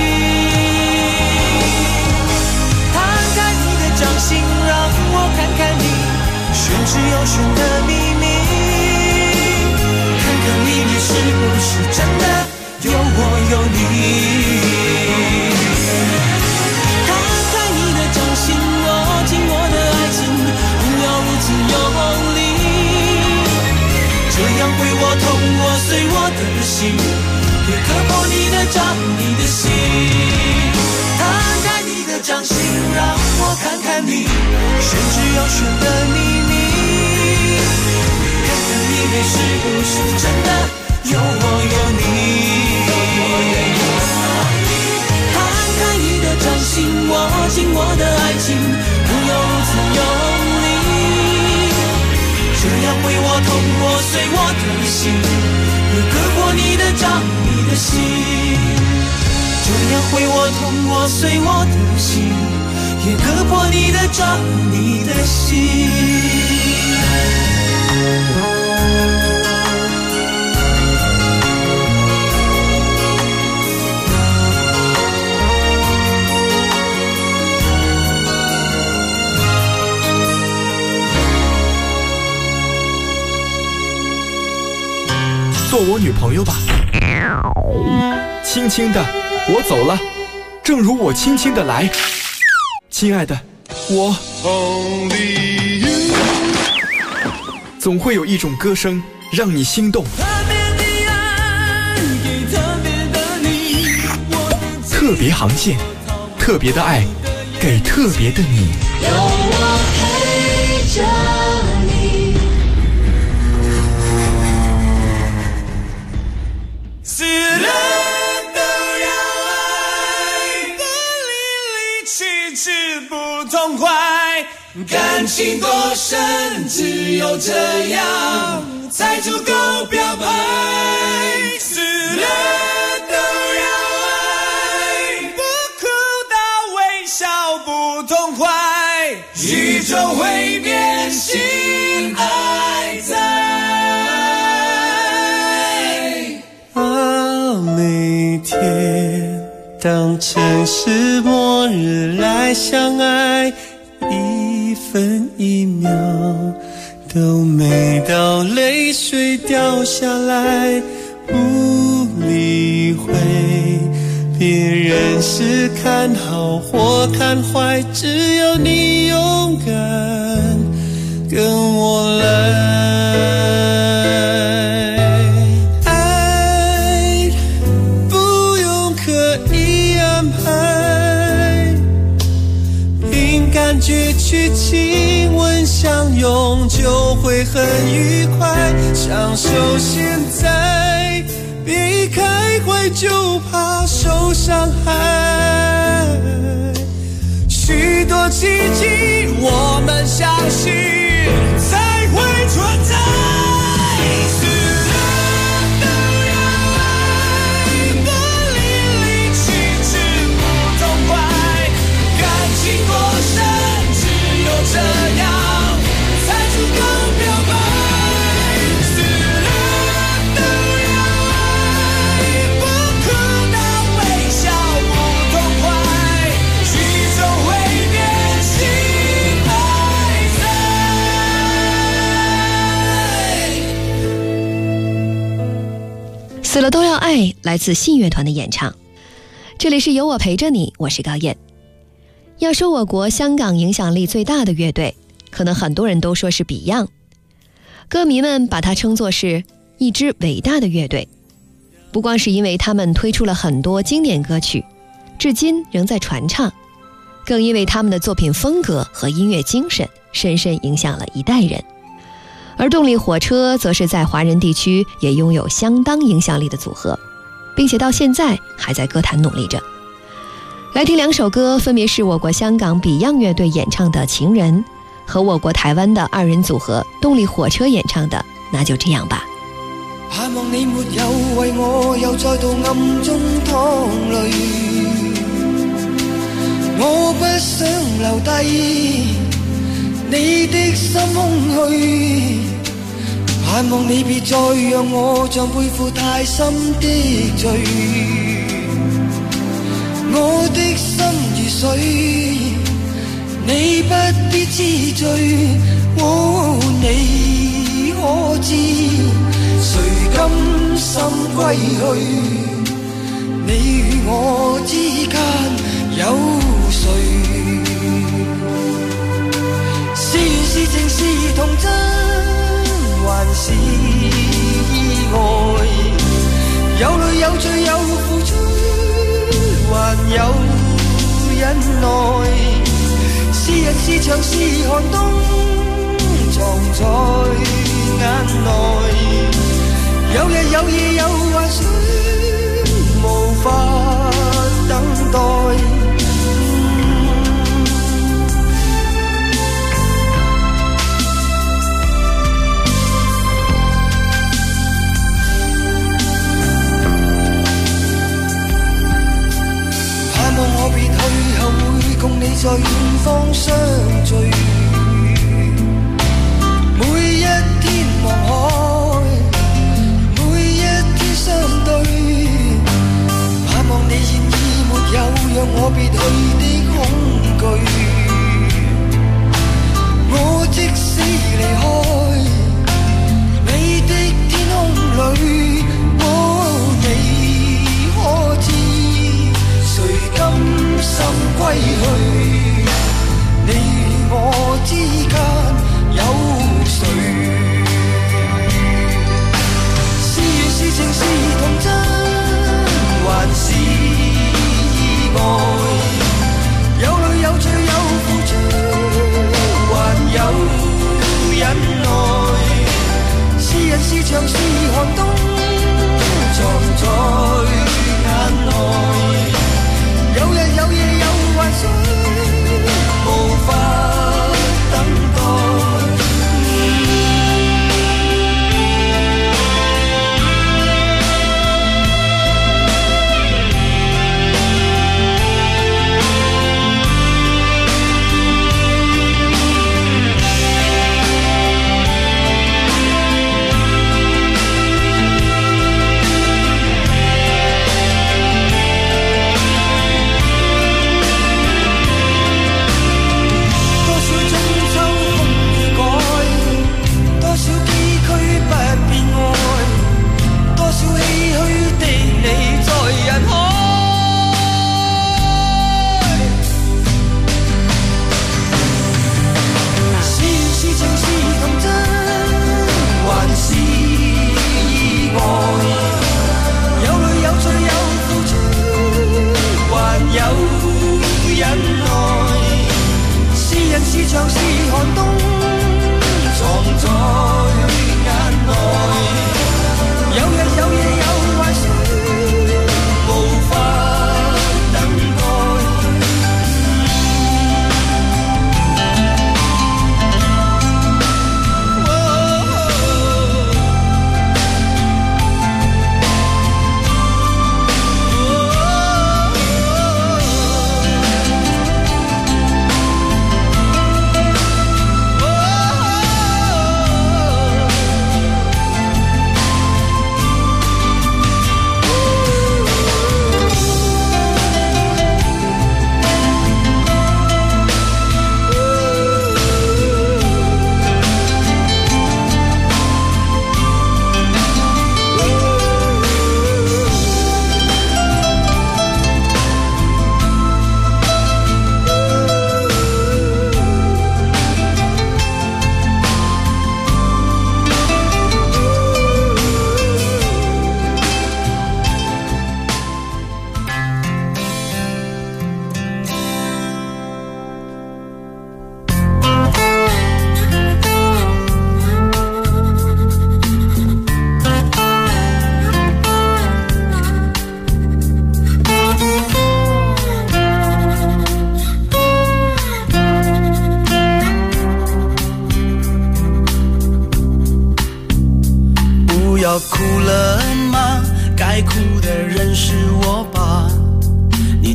摊开你的掌心，让我看看你玄之又玄的秘密，看看里面是不是真的有我有你。摊开你的掌心，握紧我的爱情，不要如此用力，这样会我痛我碎我的心，也割破你的掌你的心。摊开你的掌心，让我看看你玄之又玄的秘密，看看里面是不是真的有我有你。摊开你的掌心，握紧我的爱情，不要如此用力，这样会我痛我碎我的心，也割破你的掌你的心，这样会我痛我碎我的心，也割破你的掌你的心。 做我女朋友吧，轻轻的，我走了，正如我轻轻的来。亲爱的，我总会有一种歌声让你心动。特别航线，特别的爱，给特别的你。 有我陪着你。 死了都要爱，不离离弃弃不痛快，感情多深，只有这样才足够表白。死了都要爱，不哭到微笑不痛快，宇宙会变心爱在。每天当城市末日来相爱，一分一秒都美到泪水掉下来，不理会别人是看好或看坏，只要你勇敢跟我来。爱不用刻意安排，凭感觉去亲吻相拥就会很愉快，享受现在，别一开怀就怕受伤害。许多奇迹我们相信才会存在，死了都要爱，不离离弃之不痛快，感情过深只有这样才足够表白，死了都要爱，不哭闹微笑不痛快，曲终会变心还在。死了都要爱，来自信乐团的演唱。这里是有我陪着你，我是高燕。要说我国香港影响力最大的乐队，可能很多人都说是 Beyond， 歌迷们把它称作是一支伟大的乐队，不光是因为他们推出了很多经典歌曲，至今仍在传唱，更因为他们的作品风格和音乐精神深深影响了一代人。而动力火车则是在华人地区也拥有相当影响力的组合，并且到现在还在歌坛努力着。来听两首歌，分别是我国香港 Beyond 乐队演唱的《情人》和我国台湾的二人组合动力火车演唱的《那就这样吧》。 盼望你沒有為我又再度暗中淌淚，我不想留低你的心空虛，盼望你別再讓我像背負太深的罪，我的心如水，你不必知罪，你可知誰甘心歸去，你與我之間有誰，是緣是情是童真還是意外，有淚有罪有付出還有忍耐，是人是牆是寒冬藏在眼內，有日有夜有幻想無法等待，盼望我別去後會共你在遠方相聚，每一天望海，每一天相對，盼望你現已沒有讓我別去的恐懼，我即使離開你的天空裏，你可知誰甘心歸去，你與我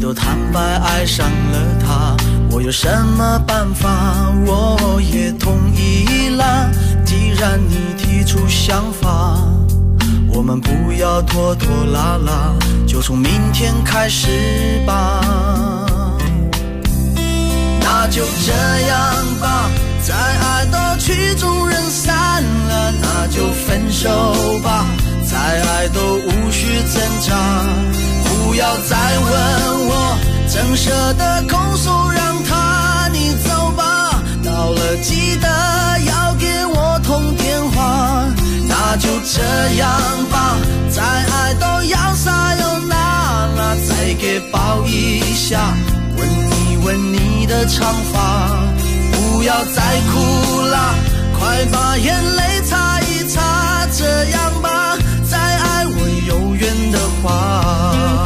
都坦白爱上了他，我有什么办法？我也同意了。既然你提出想法，我们不要拖拖拉拉，就从明天开始吧。那就这样吧，再爱到曲终人散了，那就分手吧，再爱都无需挣扎。不要再问我，真舍得空手让他你走吧，到了记得要给我通电话。那就这样吧，再爱都要撒又那拉，再给抱一下，吻一吻你的长发。不要再哭了，快把眼泪擦一擦，这样吧，再爱我有缘的话。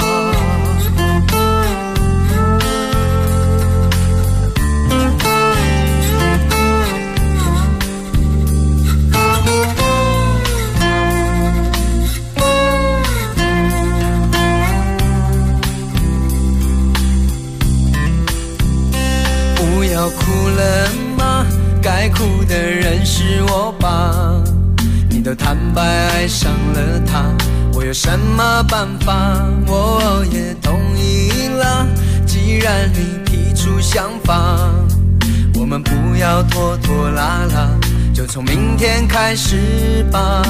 不要哭了吗？该哭的人是我吧。你都坦白爱上了他，我有什么办法？我也同意了。既然你提出想法，我们不要拖拖拉拉，就从明天开始吧。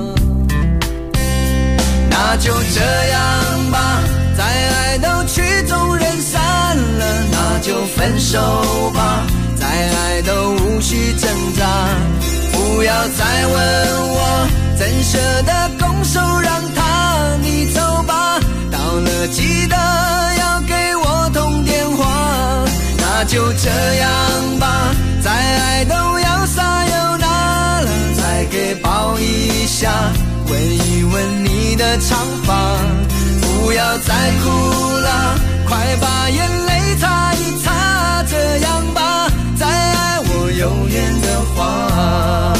那就这样吧，再爱都曲终人散了，那就分手吧，再爱都无需挣扎。不要再问我，怎舍得空手让他你走吧，到了记得要给我通电话。那就这样吧，再爱都要撒又那了，再给抱一下，吻一吻你的长发。不要再哭了，快把眼泪擦一擦，这样吧，再爱我有缘的话。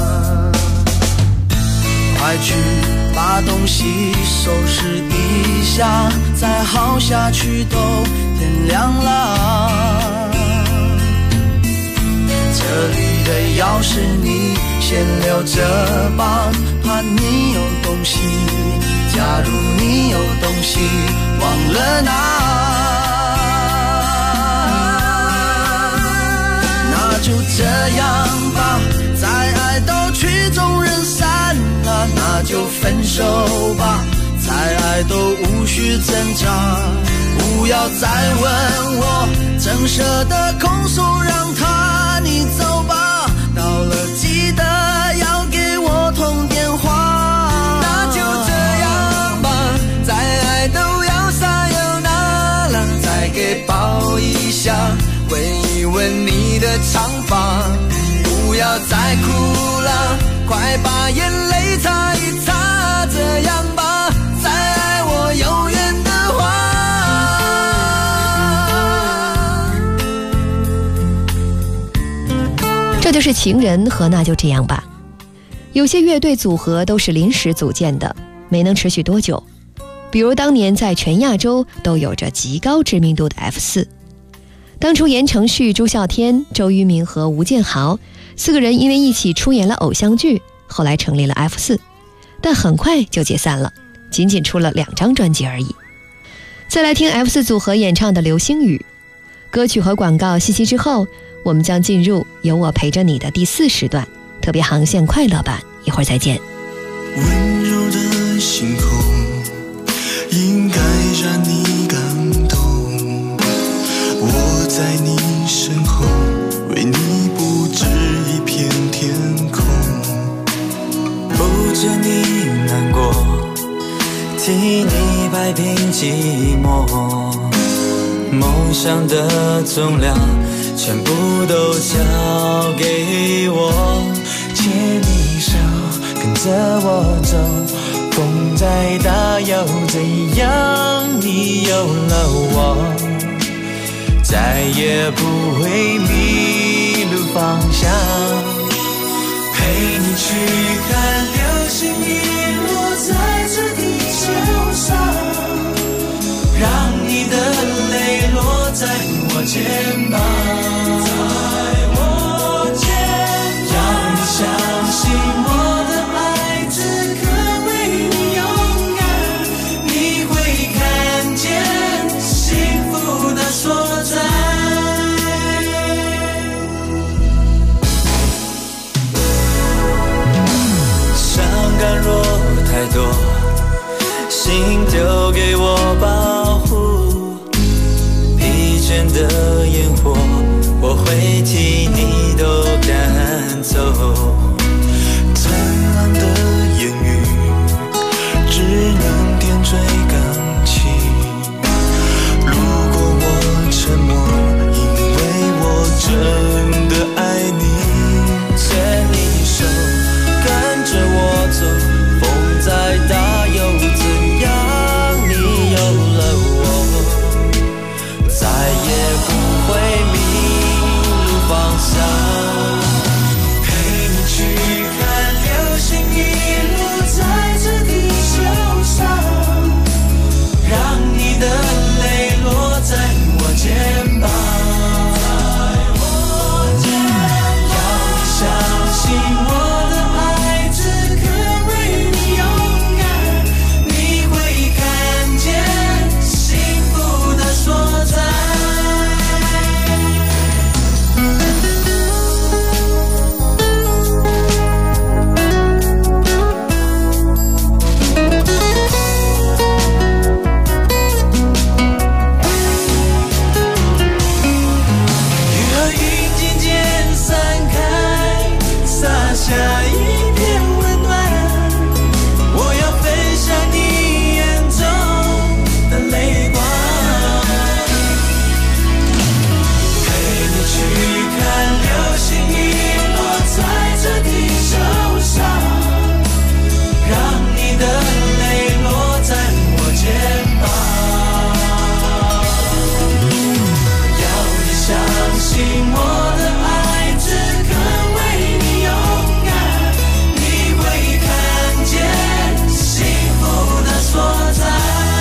快去把东西收拾一下，再耗下去都天亮了。这里的钥匙你先留着吧，怕你有东西，假如你有东西忘了拿，那就这样吧，再爱都曲终人散了，那就分手吧，再爱都无需挣扎。不要再问我，真舍得空手让他你走吧，到了记得要给我通电话。 那就这样吧，再爱都要撒又那拉，再给抱一下，吻一吻你的长发。不要再哭了，快把眼泪擦一擦，这样吧，再爱我有缘的话。 这就是情人和那就这样吧。有些乐队组合都是临时组建的，没能持续多久。比如当年在全亚洲都有着极高知名度的 F4。当初言承旭、朱孝天、周渝民和吴建豪4个人因为一起出演了偶像剧，后来成立了 F4， 但很快就解散了，仅仅出了2张专辑而已。再来听 F4 组合演唱的《流星雨》。歌曲和广告信息之后，我们将进入有我陪着你的第4时段，特别航线快乐版，一会儿再见。 温柔的星空应该让你感动，我在你身后为你布置一片天空， 不准你难过，替你摆平寂寞，梦想的重量全部都交给我，牵你手跟着我走，风再大又怎样，你有了我，再也不会迷路方向，陪你去看流星雨落在这地球上，让你的都给我保护。疲倦的烟火，我会替你都赶走。 灿烂的言语，只能点缀感情。如果我沉默，因为我真的爱你。 牵你手，跟着我走，风再大又怎样？你有了我，再也不会迷路方向。 陪你去看流星遗落在这地球上，让你的泪落在我肩膀。相信我的爱只肯为你勇敢，你会看见幸福的所在。雨和云渐渐散开，洒下一片温暖，我要分享你眼中的泪光。陪你去看流星遗落在这地球上，让你的泪落在我肩膀。要你相信我的爱只肯为你勇敢，你会看见幸福的所在。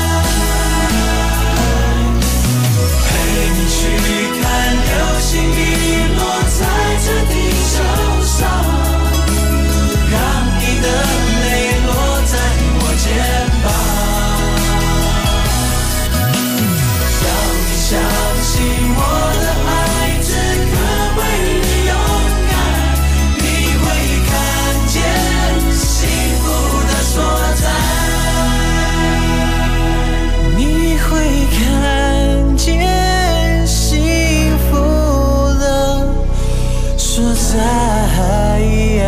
陪你去看流星遗落在这地球上，让你的泪落在我肩膀。要你相信我的爱只肯为你勇敢，你会看见幸福的所在。你会看见幸福的所在。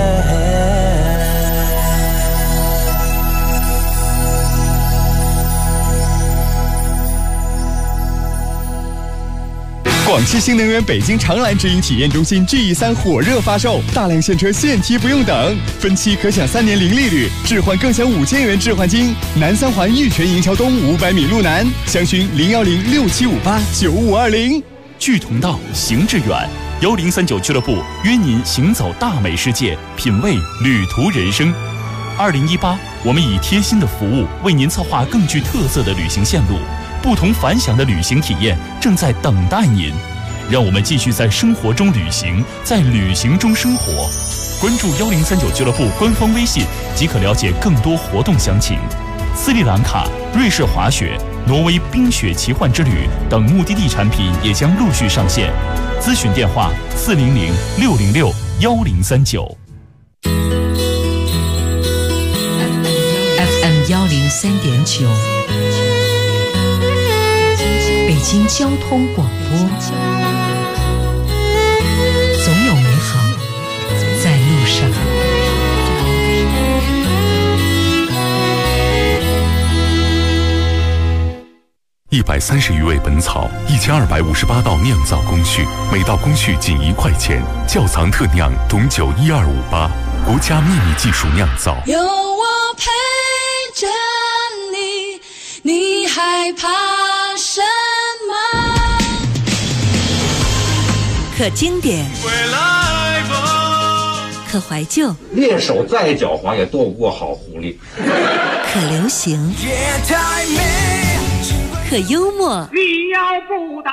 广汽新能源北京长蓝直营体验中心 GE3 火热发售，大量现车现提不用等，分期可享3年零利率，置换更享5000元置换金。南三环玉泉营桥东500米路南，详询01067589520。 聚同道，行致远，1039俱乐部约您行走大美世界，品味旅途人生。2018，我们以贴心的服务为您策划更具特色的旅行线路，不同凡响的旅行体验正在等待您。让我们继续在生活中旅行，在旅行中生活。关注1039俱乐部官方微信即可了解更多活动详情。斯里兰卡、瑞士滑雪、挪威冰雪奇幻之旅等目的地产品也将陆续上线。咨询电话400-606-1039。 FM 103.9，北京交通广播，总有美好在路上。 130余味本草，1258道酿造工序，每道工序仅1块钱。窖藏特酿董酒12588，国家秘密技术酿造。 有我陪着你，你害怕什么？ 可经典，可怀旧， 猎手再狡猾也斗不过好狐狸。 可流行，可幽默。 你要不打，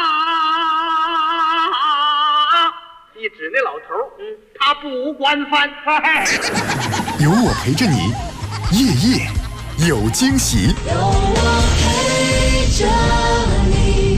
一指那老头，他不惯犯。 有我陪着你，夜夜有惊喜。 有我陪着你。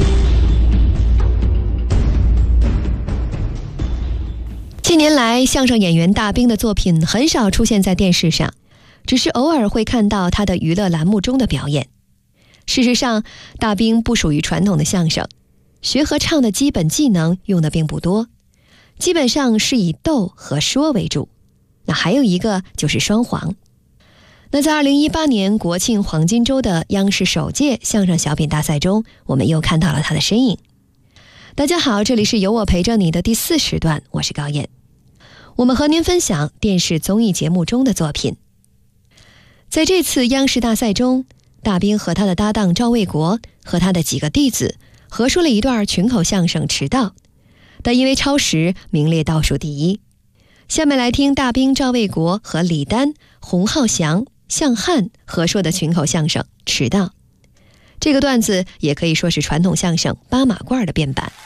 近年来，相声演员大兵的作品很少出现在电视上，只是偶尔会看到他的娱乐栏目中的表演。 事实上，大兵不属于传统的相声，学和唱的基本技能用的并不多，基本上是以逗和说为主。那还有一个就是双簧。那在2018年国庆黄金周的央视首届相声小品大赛中，我们又看到了他的身影。大家好，这里是有我陪着你的第4时段，我是高燕。我们和您分享电视综艺节目中的作品。在这次央视大赛中，大兵和他的搭档赵卫国和他的几个弟子合说了一段群口相声《迟到》，但因为超时名列倒数第一。下面来听大兵赵卫国和李丹、洪浩翔、向汉合说的群口相声《迟到》。这个段子也可以说是传统相声八马褂的变版。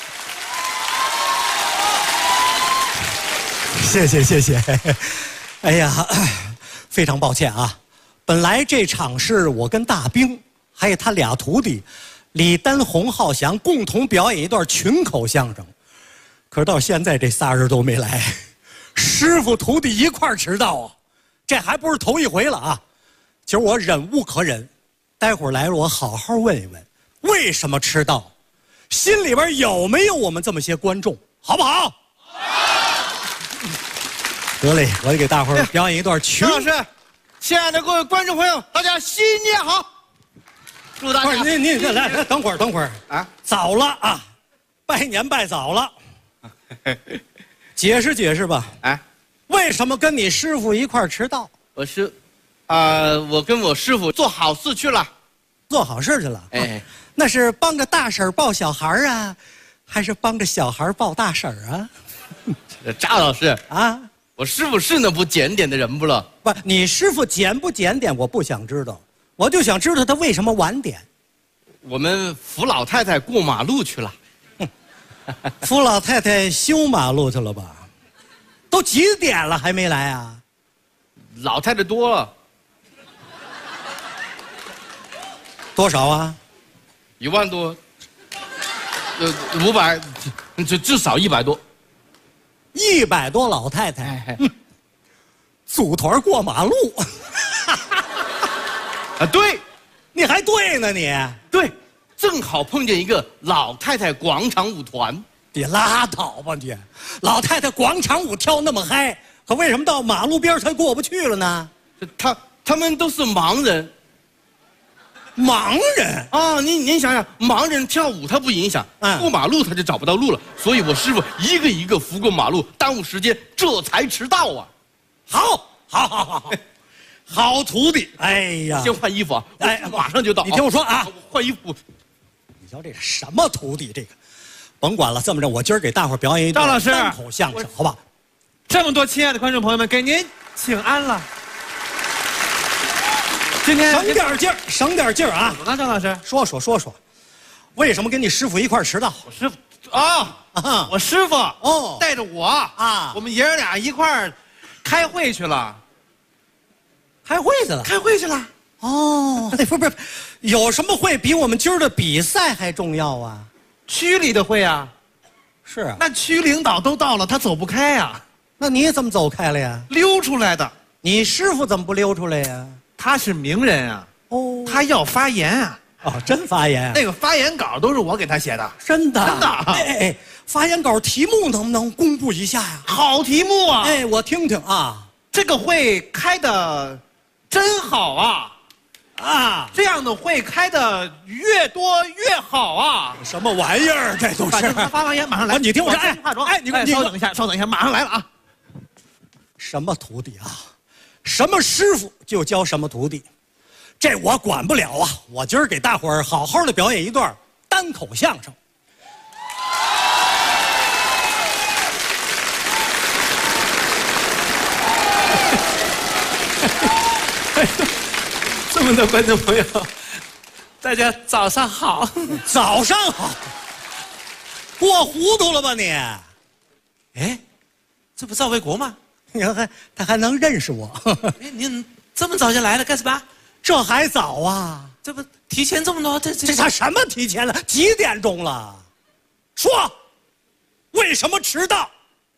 谢谢。哎呀，非常抱歉啊，本来这场是我跟大兵还有他俩徒弟李丹、洪浩翔共同表演一段群口相声，可是到现在这仨人都没来，师傅徒弟一块儿迟到啊，这还不是头一回了啊。其实我忍无可忍，待会儿来了我好好问一问为什么迟到，心里边有没有我们这么些观众，好不好？得嘞，我给大伙儿表演一段群。 张老师，亲爱的各位观众朋友，大家新年好！祝大家。 您来，等会儿啊，早了啊，拜年拜早了。解释吧， 哎， 为什么跟你师傅一块儿迟到？ 我跟我师傅做好事去了。 做好事去了？哎，那是帮着大婶抱小孩啊，还是帮着小孩抱大婶啊？ 张老师啊。 我师傅是那不检点的人不了？ 不，你师傅检不检点我不想知道，我就想知道他为什么晚点。 我们扶老太太过马路去了。 扶老太太修马路去了吧？都几点了还没来啊？ 老太太多了。 多少啊 ？1万多，500，至少100多。 100多老太太，组团过马路。 啊，对， 你还对呢你？ 对，正好碰见一个老太太广场舞团。 你拉倒吧你！老太太广场舞跳那么嗨，可为什么到马路边才过不去了呢？ 他们都是盲人。 盲人啊！您想想，盲人跳舞他不影响，过马路他就找不到路了。所以我师傅一个一个扶过马路，耽误时间，这才迟到啊！ 好徒弟！哎呀， 先换衣服啊！哎，马上就到。 你听我说啊， 换衣服。 你瞧这个什么徒弟？这个甭管了，这么着，我今儿给大伙儿表演一段单口相声，好吧？ 这么多亲爱的观众朋友们，给您请安了。今天省点劲儿啊！ 怎么了，张老师？ 说，为什么跟你师傅一块儿迟到？ 我师傅啊，我师傅带着我啊，我们爷儿俩一块儿开会去了。 开会去了？哦，不是，有什么会比我们今儿的比赛还重要啊？ 区里的会啊。 是啊。 那区领导都到了，他走不开呀。 那你怎么走开了呀？ 溜出来的。 你师傅怎么不溜出来呀？ 他是名人啊，他要发言啊， 真发言啊！ 那个发言稿都是我给他写的， 真的。 哎， 发言稿题目能不能公布一下呀？ 好题目啊！ 哎，我听听啊。 这个会开的真好啊！啊，这样的会开的越多越好啊！ 什么玩意儿？这都是。 他发完言马上来。 你听我说， 你稍等一下，马上来了啊！ 什么徒弟啊？什么师傅就教什么徒弟，这我管不了啊！我今儿给大伙儿好好的表演一段单口相声。 这么多观众朋友，大家早上好。 早上好。过糊涂了吧你？ 哎，这不赵卫国吗？ 你看他还能认识我。 哎，您这么早就来了干什么？ 这还早啊？ 这不提前这么多？ 这他什么提前了？几点钟了？说，为什么迟到？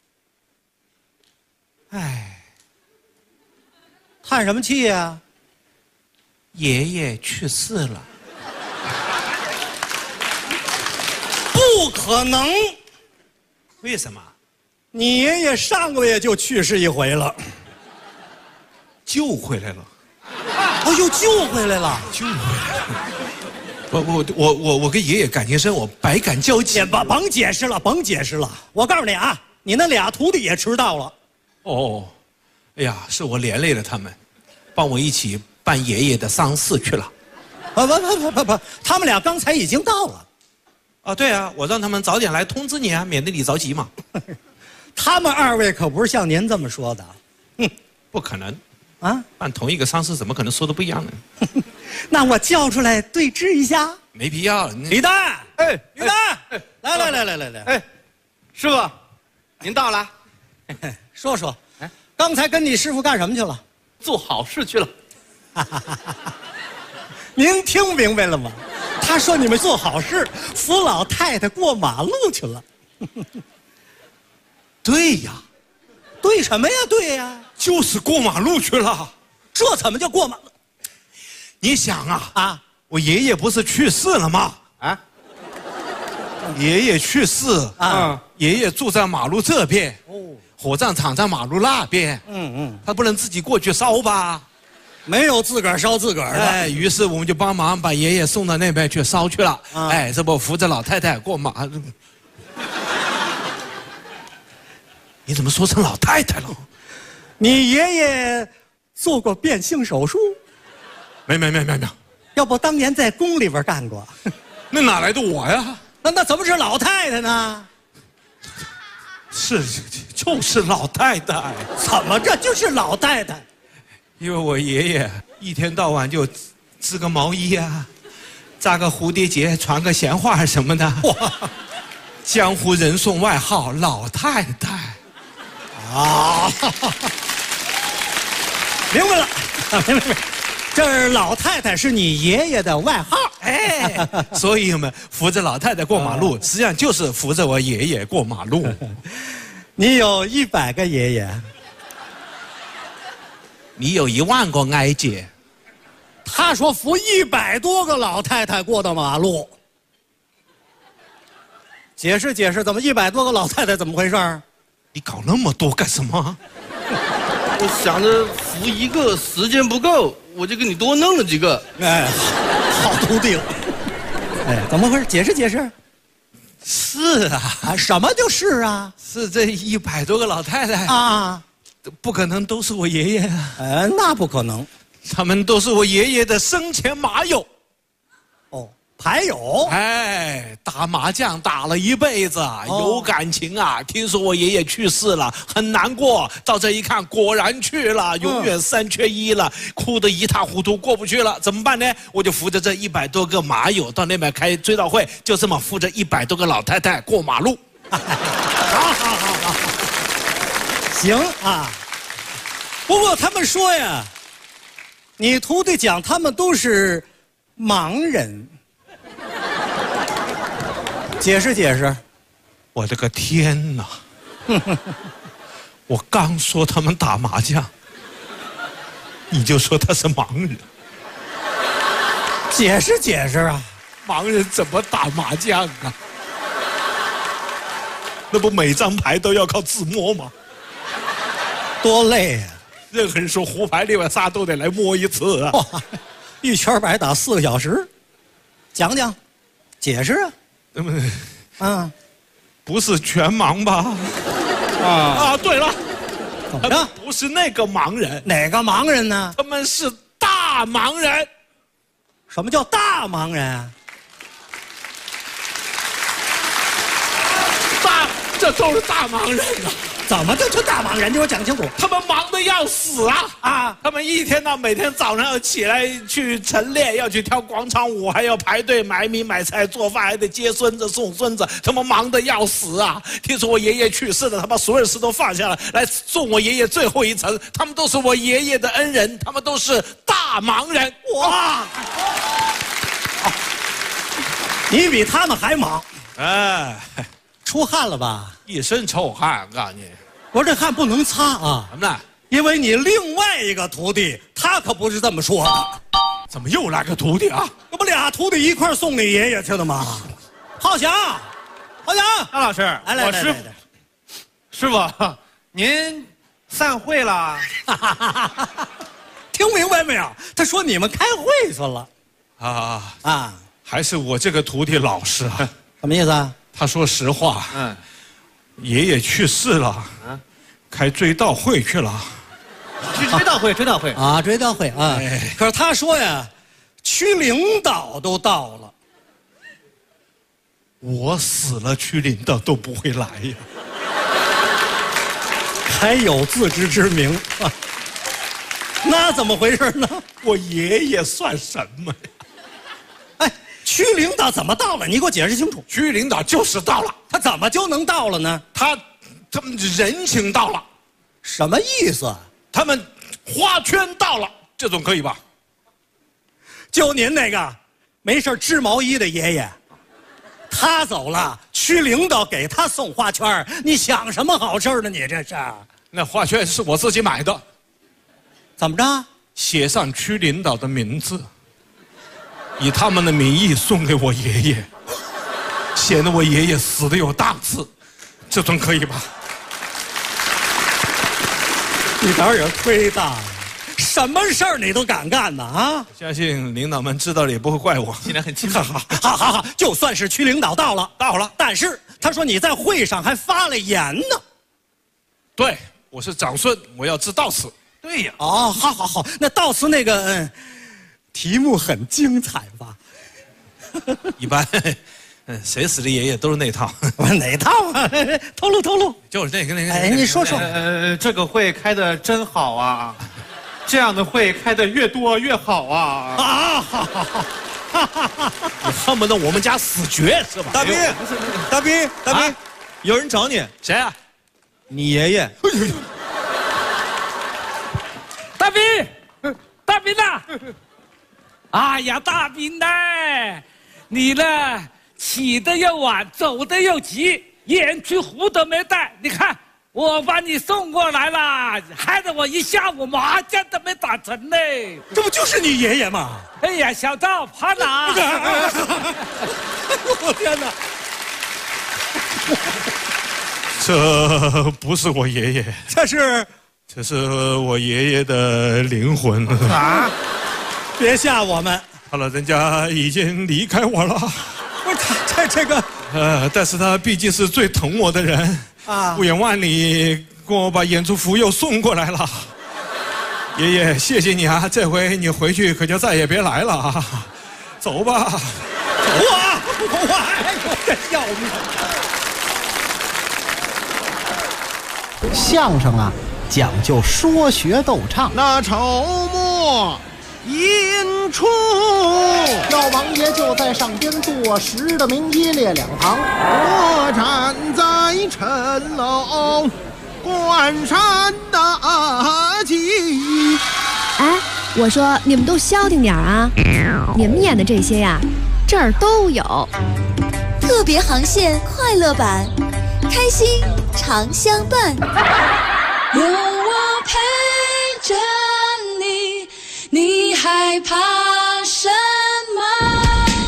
哎，叹什么气呀？ 爷爷去世了。 不可能。 为什么？ 你爷爷上个月就去世一回了， 救回来了。 哦，又救回来了， 救回来了。我跟爷爷感情深，我百感交集。 甭解释了，甭解释了。我告诉你啊，你那俩徒弟也迟到了。 哦，哎呀，是我连累了他们，帮我一起办爷爷的丧事去了。 不，他们俩刚才已经到了。 啊，对啊，我让他们早点来通知你啊，免得你着急嘛。 他们二位可不是像您这么说的。 不可能啊！ 办同一个丧事，怎么可能说的不一样呢？ 那我叫出来对质一下。 没必要。 李丹， 哎， 李丹，来， 哎，师傅，您到了。 说说，刚才跟你师傅干什么去了？ 做好事去了。 您听明白了吗？他说你们做好事，扶老太太过马路去了。 对呀， 对什么呀？对呀， 就是过马路去了。 这怎么叫过马路？ 你想啊，我爷爷不是去世了吗？ 啊， 爷爷去世啊，爷爷住在马路这边，火葬场在马路那边。他不能自己过去烧吧？ 没有自个儿烧自个儿的。 哎，于是我们就帮忙把爷爷送到那边去烧去了。哎，这不扶着老太太过马路。你怎么说成老太太了？ 你爷爷做过变性手术？ 没。 要不当年在宫里边干过？ 那哪来的我呀？ 那怎么是老太太呢？ 就是老太太。 怎么这就是老太太？ 因为我爷爷一天到晚就织个毛衣啊，扎个蝴蝶结，传个闲话什么的。江湖人送外号老太太。 啊，明白了，明白。这老太太是你爷爷的外号。 哎，所以我们扶着老太太过马路，实际上就是扶着我爷爷过马路。 你有100个爷爷。 你有10000个哀姐。 他说扶100多个老太太过的马路。解释解释，怎么100多个老太太怎么回事？ 你搞那么多干什么？ 我想着扶一个时间不够，我就给你多弄了几个。 哎，好徒弟了。哎，怎么回事？解释解释。 是啊， 什么就是啊？ 是这100多个老太太啊。 不可能都是我爷爷啊！ 那不可能， 他们都是我爷爷的生前马友。 哦，牌友。 哎，打麻将打了一辈子，有感情啊！听说我爷爷去世了，很难过。到这一看，果然去了，永远3缺1了，哭得一塌糊涂，过不去了，怎么办呢？我就扶着这100多个马友到那边开追悼会，就这么扶着100多个老太太过马路。 好。行啊，不过他们说呀，你徒弟讲他们都是盲人，解释解释。 我的个天哪！我刚说他们打麻将，你就说他是盲人， 解释解释啊！ 盲人怎么打麻将啊？那不每张牌都要靠自摸吗？ 多累啊！ 任何人说胡牌另外仨都得来摸一次啊！ 一圈白打4个小时，讲讲，解释啊！ 不是全盲吧？对了， 怎么着？ 不是那个盲人， 哪个盲人呢？ 他们是大盲人。 什么叫大盲人啊？ 这都是大盲人啊！ 怎么就大盲人？你给我讲清楚。 他们忙得要死啊！他们一天到每天早上要起来去晨练，要去跳广场舞，还要排队买米买菜做饭，还得接孙子送孙子，他们忙得要死啊！听说我爷爷去世了，他把所有事都放下了，来送我爷爷最后一程。他们都是我爷爷的恩人，他们都是大盲人。 哇！你比他们还忙。 哎。 出汗了吧？ 一身臭汗，告诉你， 我这汗不能擦啊！ 怎么了？ 因为你另外一个徒弟，他可不是这么说的。 怎么又来个徒弟啊？ 这不俩徒弟一块送你爷爷去的吗？浩翔， 好讲。 张老师， 来， 我师傅，您散会了？ 听明白没有？他说你们开会去了。 啊，还是我这个徒弟老实啊。 什么意思啊？ 他说实话，爷爷去世了，开追悼会去了。 去追悼会啊，追悼会啊。可是他说呀，区领导都到了。 我死了，区领导都不会来呀。 还有自知之明啊？那怎么回事呢？ 我爷爷算什么呀？ 哎，区领导怎么到了？你给我解释清楚。 区领导就是到了， 他怎么就能到了呢？ 他们人情到了。 什么意思？ 他们花圈到了，这总可以吧？ 就您那个没事织毛衣的爷爷，他走了，区领导给他送花圈，你想什么好事呢？你这是？ 那花圈是我自己买的。 怎么着？ 写上区领导的名字，以他们的名义送给我爷爷，显得我爷爷死得有档次，这总可以吧？ 你胆儿也忒大了，什么事儿你都敢干呢啊！ 相信领导们知道了也不会怪我。 现在很清楚。好，就算是区领导到了，但是他说你在会上还发了言呢。 对，我是长孙，我要致悼词。 对呀。哦，好，那悼词那个题目很精彩吧？ 一般，谁死的爷爷都是那套。 哪套啊？透露。 就是那个。 哎，你说。 这个会开得真好啊！这样的会开得越多越好啊！ 好。 你恨不得我们家死绝是吧？ 大斌，有人找你。 谁啊？ 你爷爷。 大斌呐！哎呀，大斌呐，你呢起得又晚，走得又急，盐去壶都没带。你看我把你送过来了，害得我一下午麻将都没打成呢。 这不就是你爷爷吗？ 哎呀，小赵怕哪？ 我天哪！ 这不是我爷爷，这是我爷爷的灵魂啊！别吓我们， 他老人家已经离开我了。 不是他这个， 但是他毕竟是最疼我的人啊，不远万里给我把演出服又送过来了。爷爷，谢谢你啊！这回你回去可就再也别来了啊！走吧， 走啊！我真要命！ 相声啊，讲究说学逗唱。 那筹末引出， 老王爷就在上边坐实的明一列两旁， 我站在城楼关山大吉。 哎，我说你们都消停点啊！你们演的这些呀，这儿都有。 特别航线快乐版，开心常相伴。 有我陪着你，你害怕什么？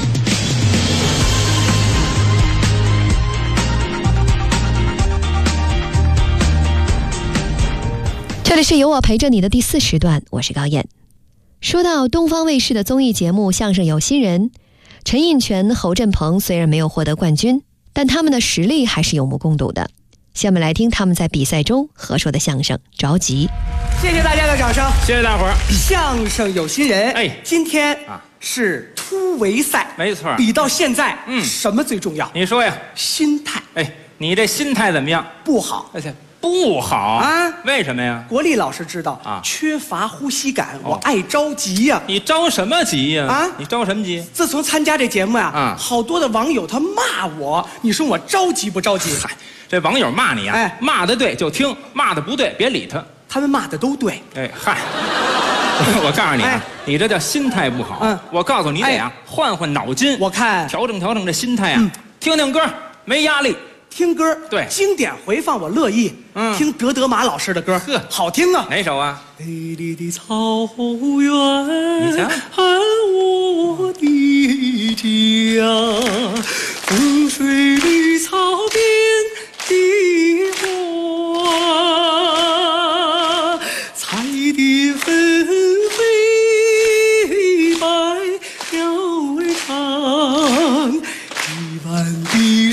这里是有我陪着你的第4时段，我是高燕。说到东方卫视的综艺节目《相声有新人》，陈印泉、侯振鹏虽然没有获得冠军，但他们的实力还是有目共睹的。下面来听他们在比赛中合说的相声《着急》。 谢谢大家的掌声， 谢谢大伙儿。 相声有新人， 哎， 今天是突围赛， 没错。 比到现在，什么最重要？ 你说呀， 心态。 哎，你这心态怎么样？ 不好， 而且不好啊？为什么呀？ 国立老师知道啊，缺乏呼吸感，我爱着急呀。 你着什么急呀？啊，你着什么急？ 自从参加这节目呀，好多的网友他骂我，你说我着急不着急？ 嗨，这网友骂你呀，哎，骂的对就听，骂的不对别理他。 他们骂的都对。 哎嗨，我告诉你啊，你这叫心态不好。我告诉你得啊，换换脑筋。 我看调整调整这心态啊，听听歌，没压力。 听歌， 对， 经典回放我乐意。听德玛老师的歌，呵，好听啊。 哪首啊？ 美丽的草原，喊我的家，风吹绿草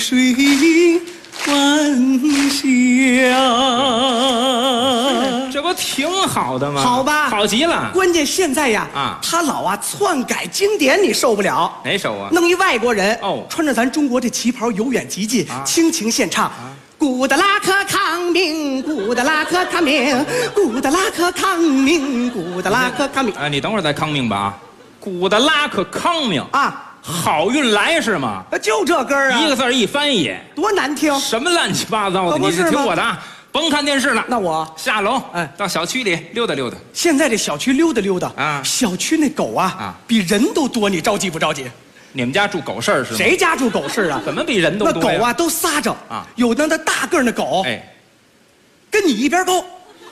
水晚霞。 这不挺好的吗？ 好吧， 好极了。 关键现在呀，他老篡改经典，你受不了。 哪首啊？ 弄一外国人穿着咱中国这旗袍，由远及近，倾情献唱。古德拉克抗命，古德拉克抗命，古德拉克抗命，古德拉克抗命。 你等会儿再抗命吧。古德拉克抗命啊， 好运来是吗？ 就这歌啊， 一个字一翻译， 多难听！ 什么乱七八糟的？你是听我的啊！甭看电视了， 那我下楼，到小区里溜达溜达。 现在这小区溜达溜达啊，小区那狗啊比人都多，你着急不着急？ 你们家住狗市是吗？ 谁家住狗市啊？ 怎么比人都多？ 那狗啊都撒着啊，有那大个那狗，跟你一边高。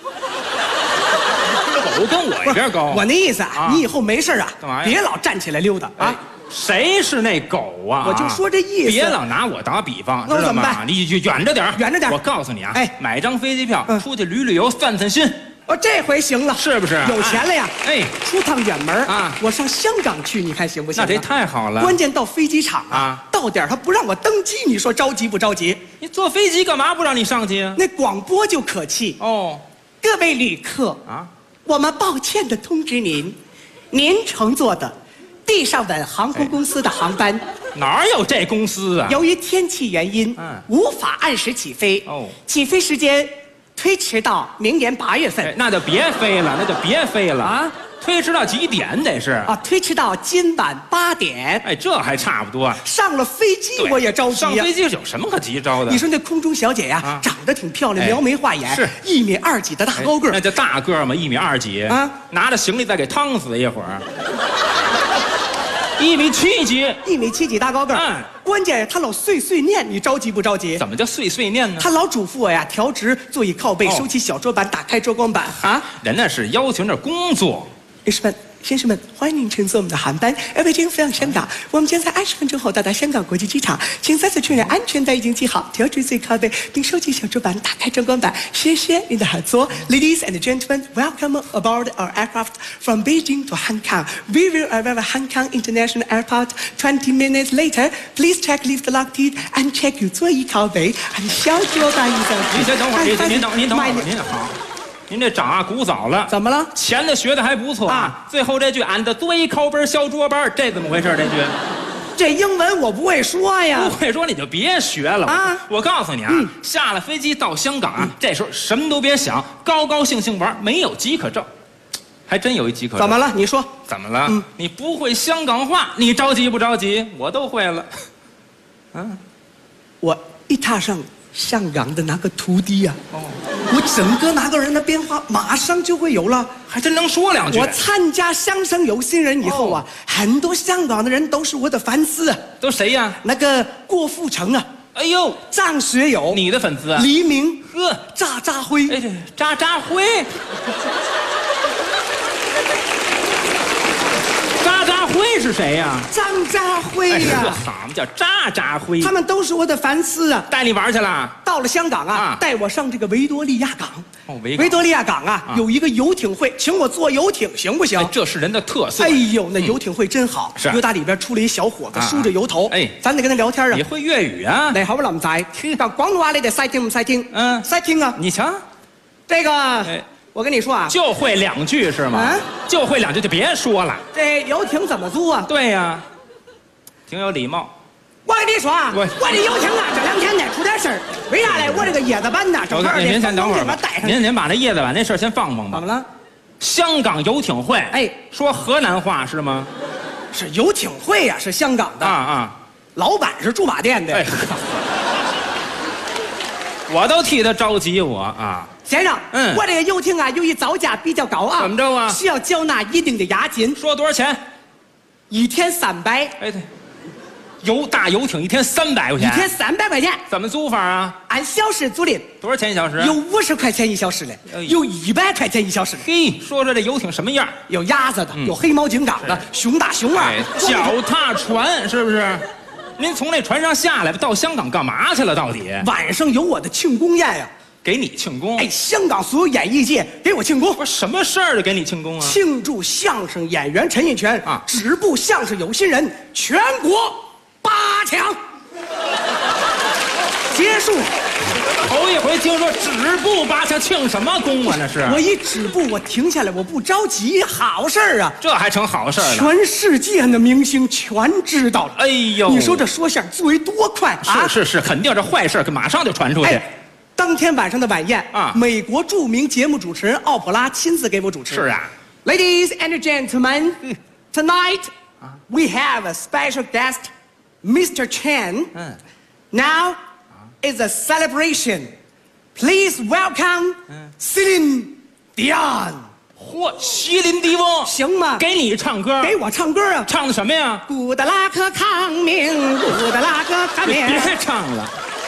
狗跟我一边高。 我那意思啊，你以后没事啊， 干嘛呀？ 别老站起来溜达啊。 谁是那狗啊？ 我就说这意思。 别老拿我打比方， 那我怎么办？ 你就远着点， 远着点。 我告诉你啊，买张飞机票出去旅游散散心。 这回行了， 是不是？ 有钱了呀！出趟远门啊， 我上香港去，你看行不行？ 那这太好了。 关键到飞机场啊，到点他不让我登机，你说着急不着急？ 你坐飞机干嘛不让你上去啊？ 那广播就可气哦， 各位旅客啊，我们抱歉地通知您，您乘坐的地上稳航空公司的航班， 哪有这公司啊？ 由于天气原因，无法按时起飞。起飞时间推迟到明年8月份。 那就别飞了，那就别飞了啊！推迟到几点得是？ 推迟到今晚8点。 这还差不多。 上了飞机我也着急。 上飞机有什么可急着的？ 你说那空中小姐呀，长得挺漂亮，描眉画眼，是1米2几的大高个。 那叫大个嘛，1米2几啊！拿着行李再给趟死一会儿。1米7几 ，1米7几大高个。关键他老碎念，你着急不着急？ 怎么叫碎念呢？ 他老嘱咐我呀，调直，座椅靠背，收起小桌板，打开遮光板啊。 人那是要求那工作。 先生们，欢迎您乘坐我们的航班 Everything 飞向香港。我们将在20分钟后到达香港国际机场，请再次确认安全带已经系好，调直最靠背，并收起小桌板，打开遮光板。谢谢您的合作 ，Ladies and gentlemen, welcome aboard our aircraft from Beijing to Hong Kong. We will arrive at Hong Kong International Airport 20 minutes later. Please check lift lock teeth and check 有座椅靠背 and 小桌板一张。 您先等会儿，您等会儿，您好。您这长啊古早了， 怎么了？ 前的学的还不错啊。最后这句俺的座椅靠背小桌板，这怎么回事？这句， 这英文我不会说呀。 不会说你就别学了啊！我告诉你啊，下了飞机到香港啊，这时候什么都别想，高高兴兴玩，没有机可乘。还真有一机可乘。 怎么了？你说怎么了？你不会香港话，你着急不着急？我都会了。 我一踏上香港的那个土地呀，我整个那个人的变化马上就会有了， 还真能说两句。 我参加相声有新人以后啊，很多香港的人都是我的粉丝啊。 都谁呀？ 那个郭富城啊， 哎呦， 张学友， 你的粉丝啊？ 黎明，渣渣辉， 渣渣辉。渣渣辉是谁呀？ 张家辉呀！ 好嘛，叫渣渣辉。 他们都是我的粉丝啊！ 带你玩去了？ 到了香港啊，带我上这个维多利亚港。 维多利亚港啊，有一个游艇会，请我坐游艇行不行？ 这是人的特色。 哎呦，那游艇会真好。 是。 又打里边出来一小伙子，梳着油头。咱得跟他聊天啊。 你会粤语啊？ 你好，林仔。讲广东话你哋识聽唔識聽？識聽啊。 你瞧， 這個。我跟你说啊， 就会2句是吗？就会2句就别说了。 这游艇怎么租啊？ 对呀，挺有礼貌。 我跟你说啊，我这游艇啊，这2天呢出点事儿。为啥呢？我这个叶子板呢，正好您先等会儿吧。您把那叶子板那事儿先放吧。 怎么了？ 香港游艇会，说河南话是吗？ 是游艇会呀，是香港的老板是驻马店的。 我都替他着急，我啊。 先生，我这个游艇啊，由于造价比较高啊， 怎么着啊？ 需要缴纳一定的押金。 说多少钱 ？1天300。 对，大游艇1天300块钱。 1天300块钱。 怎么租法啊？ 按小时租赁。 多少钱1小时？ 有50块钱1小时的，有100块钱1小时的。 嘿，说说这游艇什么样？ 有鸭子的，有黑猫警长的，熊大熊二， 脚踏船是不是？您从那船上下来到香港干嘛去了？到底？ 晚上有我的庆功宴呀。 给你庆功？ 香港所有演艺界给我庆功。 不是什么事儿就给你庆功啊？ 庆祝相声演员陈印泉止步相声有新人全国8强。 结束。 头一回听说止步拔枪，庆什么功啊？那是我一止步，我停下来，我不着急，好事儿啊！ 这还成好事了？ 全世界的明星全知道了。 哎呦， 你说这说相嘴多快啊！ 是，肯定这坏事马上就传出去。 当天晚上的晚宴啊，美国著名节目主持人奥普拉亲自给我主持。 是啊 ，Ladies and gentlemen, tonight we have a special guest, Mr. Chen. Now is a celebration. Please welcome Celine Dion. 嚯，席琳迪翁行吗？ 给你唱歌， 给我唱歌啊！ 唱的什么呀？ 古德拉克抗命，古德拉克抗命。 别唱了。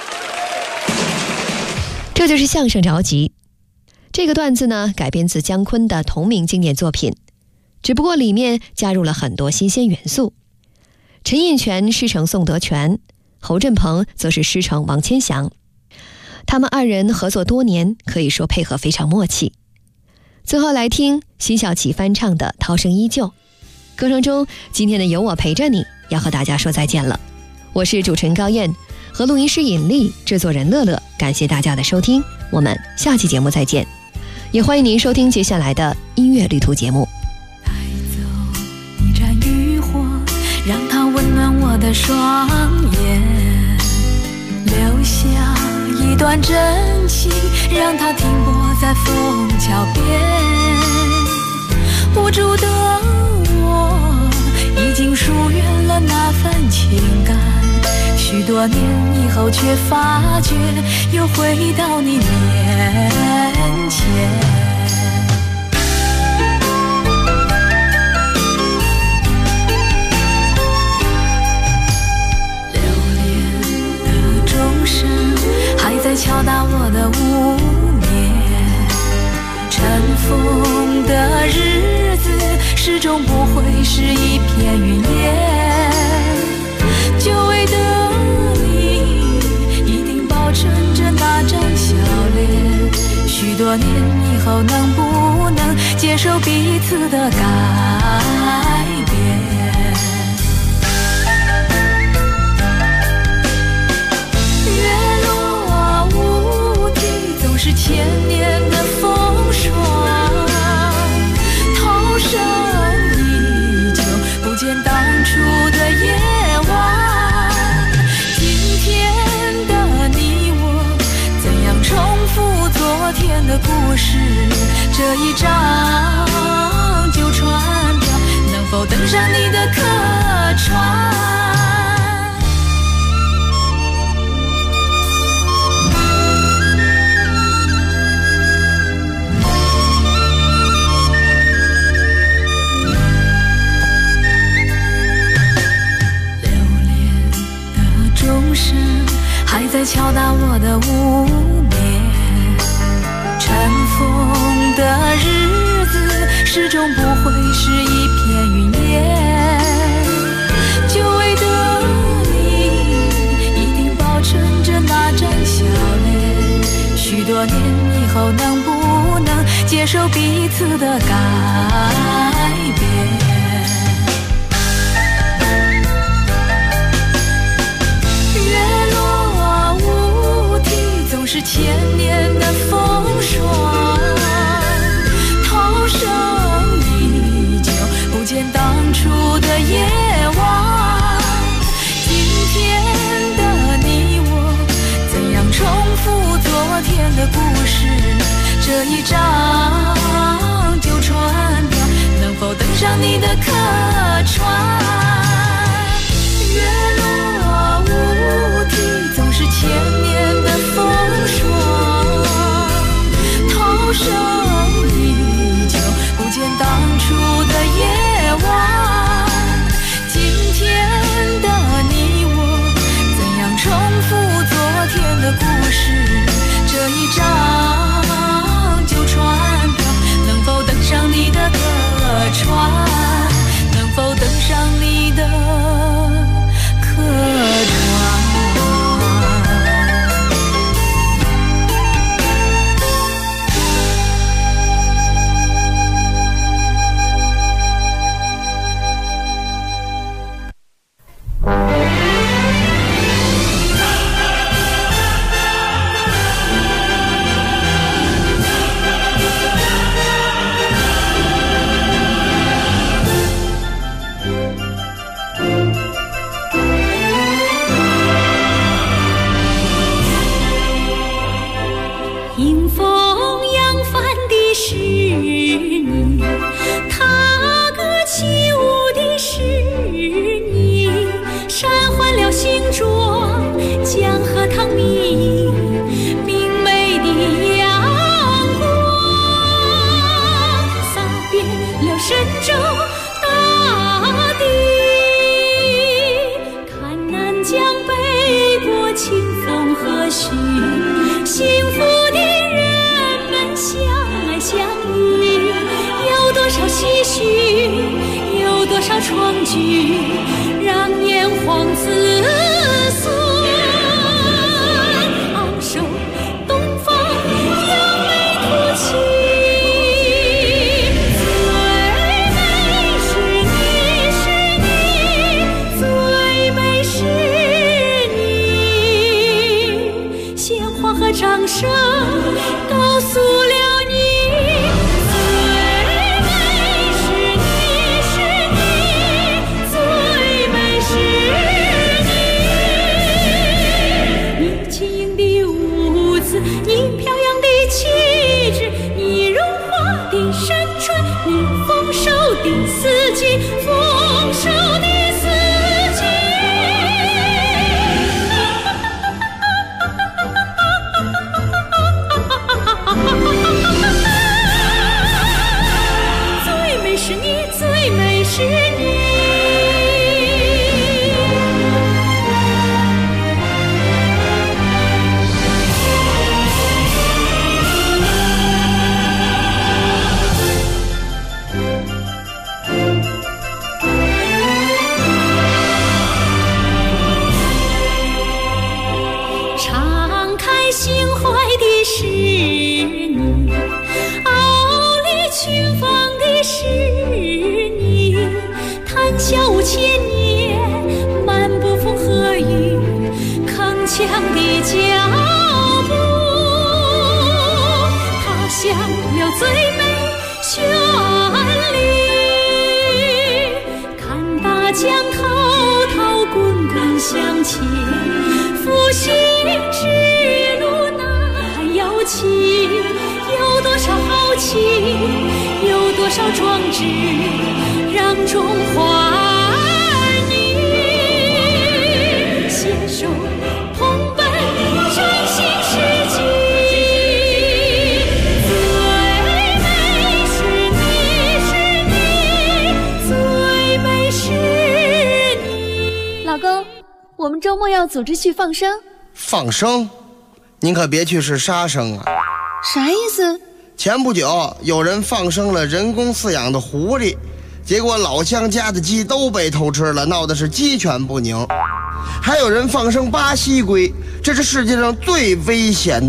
这就是相声着急。这个段子呢，改编自姜昆的同名经典作品，只不过里面加入了很多新鲜元素。陈印泉师承宋德全，侯振鹏则是师承王千祥。他们二人合作多年，可以说配合非常默契。最后来听辛晓琪翻唱的《涛声依旧》。歌声中，今天的有我陪着你要和大家说再见了。我是主持人高燕，和录音师尹丽，制作人乐乐，感谢大家的收听，我们下期节目再见。也欢迎您收听接下来的音乐旅途节目。 带走一盏渔火，让它温暖我的双眼，留下一段真情，让它停泊在枫桥边。无助的我已经疏远了那份情感，许多年以后却发觉又回到你面前。还在敲打我的无眠，尘封的日子始终不会是一片云烟。久违的你一定保存着那张笑脸，许多年以后能不能接受彼此的改变？是千年的风霜，涛声依旧，不见当初的夜晚。今天的你我，怎样重复昨天的故事？这一张就船票，能否登上你的客船？还在敲打我的无眠，尘封的日子始终不会是一片云烟。久违的你一定保存着那张笑脸，许多年以后能不能接受彼此的改变？是千年的风霜，涛声依旧，不见当初的夜晚。今天的你我，怎样重复昨天的故事？这一张旧船票， 江河淌明明媚的阳光，洒遍了神州大地。看南江北国清风和煦，幸福的人们相爱相依。有多少唏嘘，有多少创举，让炎黄子孙昂首东方扬眉吐气。最美是你，是你，最美是你，鲜花和掌声告诉了你。你飘扬的气质，你如花的山川，你丰收的四季，丰收的四季。最美是你，最美是你。心怀的是你，傲立群芳的是你，谈笑无千年，漫步风和雨，铿锵的脚步，踏响了最美旋律，看大江滔滔滚滚向前，复兴之路摇旗，有多少豪气，有多少壮志，让中华儿女携手同奔崭新世纪。最美是你，是你，最美是你。 老公，我们周末要组织去放生。 放生？您可别去是杀生啊！ 啥意思？ 前不久有人放生了人工饲养的狐狸，结果老乡家的鸡都被偷吃了，闹的是鸡犬不宁。还有人放生巴西龟，这是世界上最危险的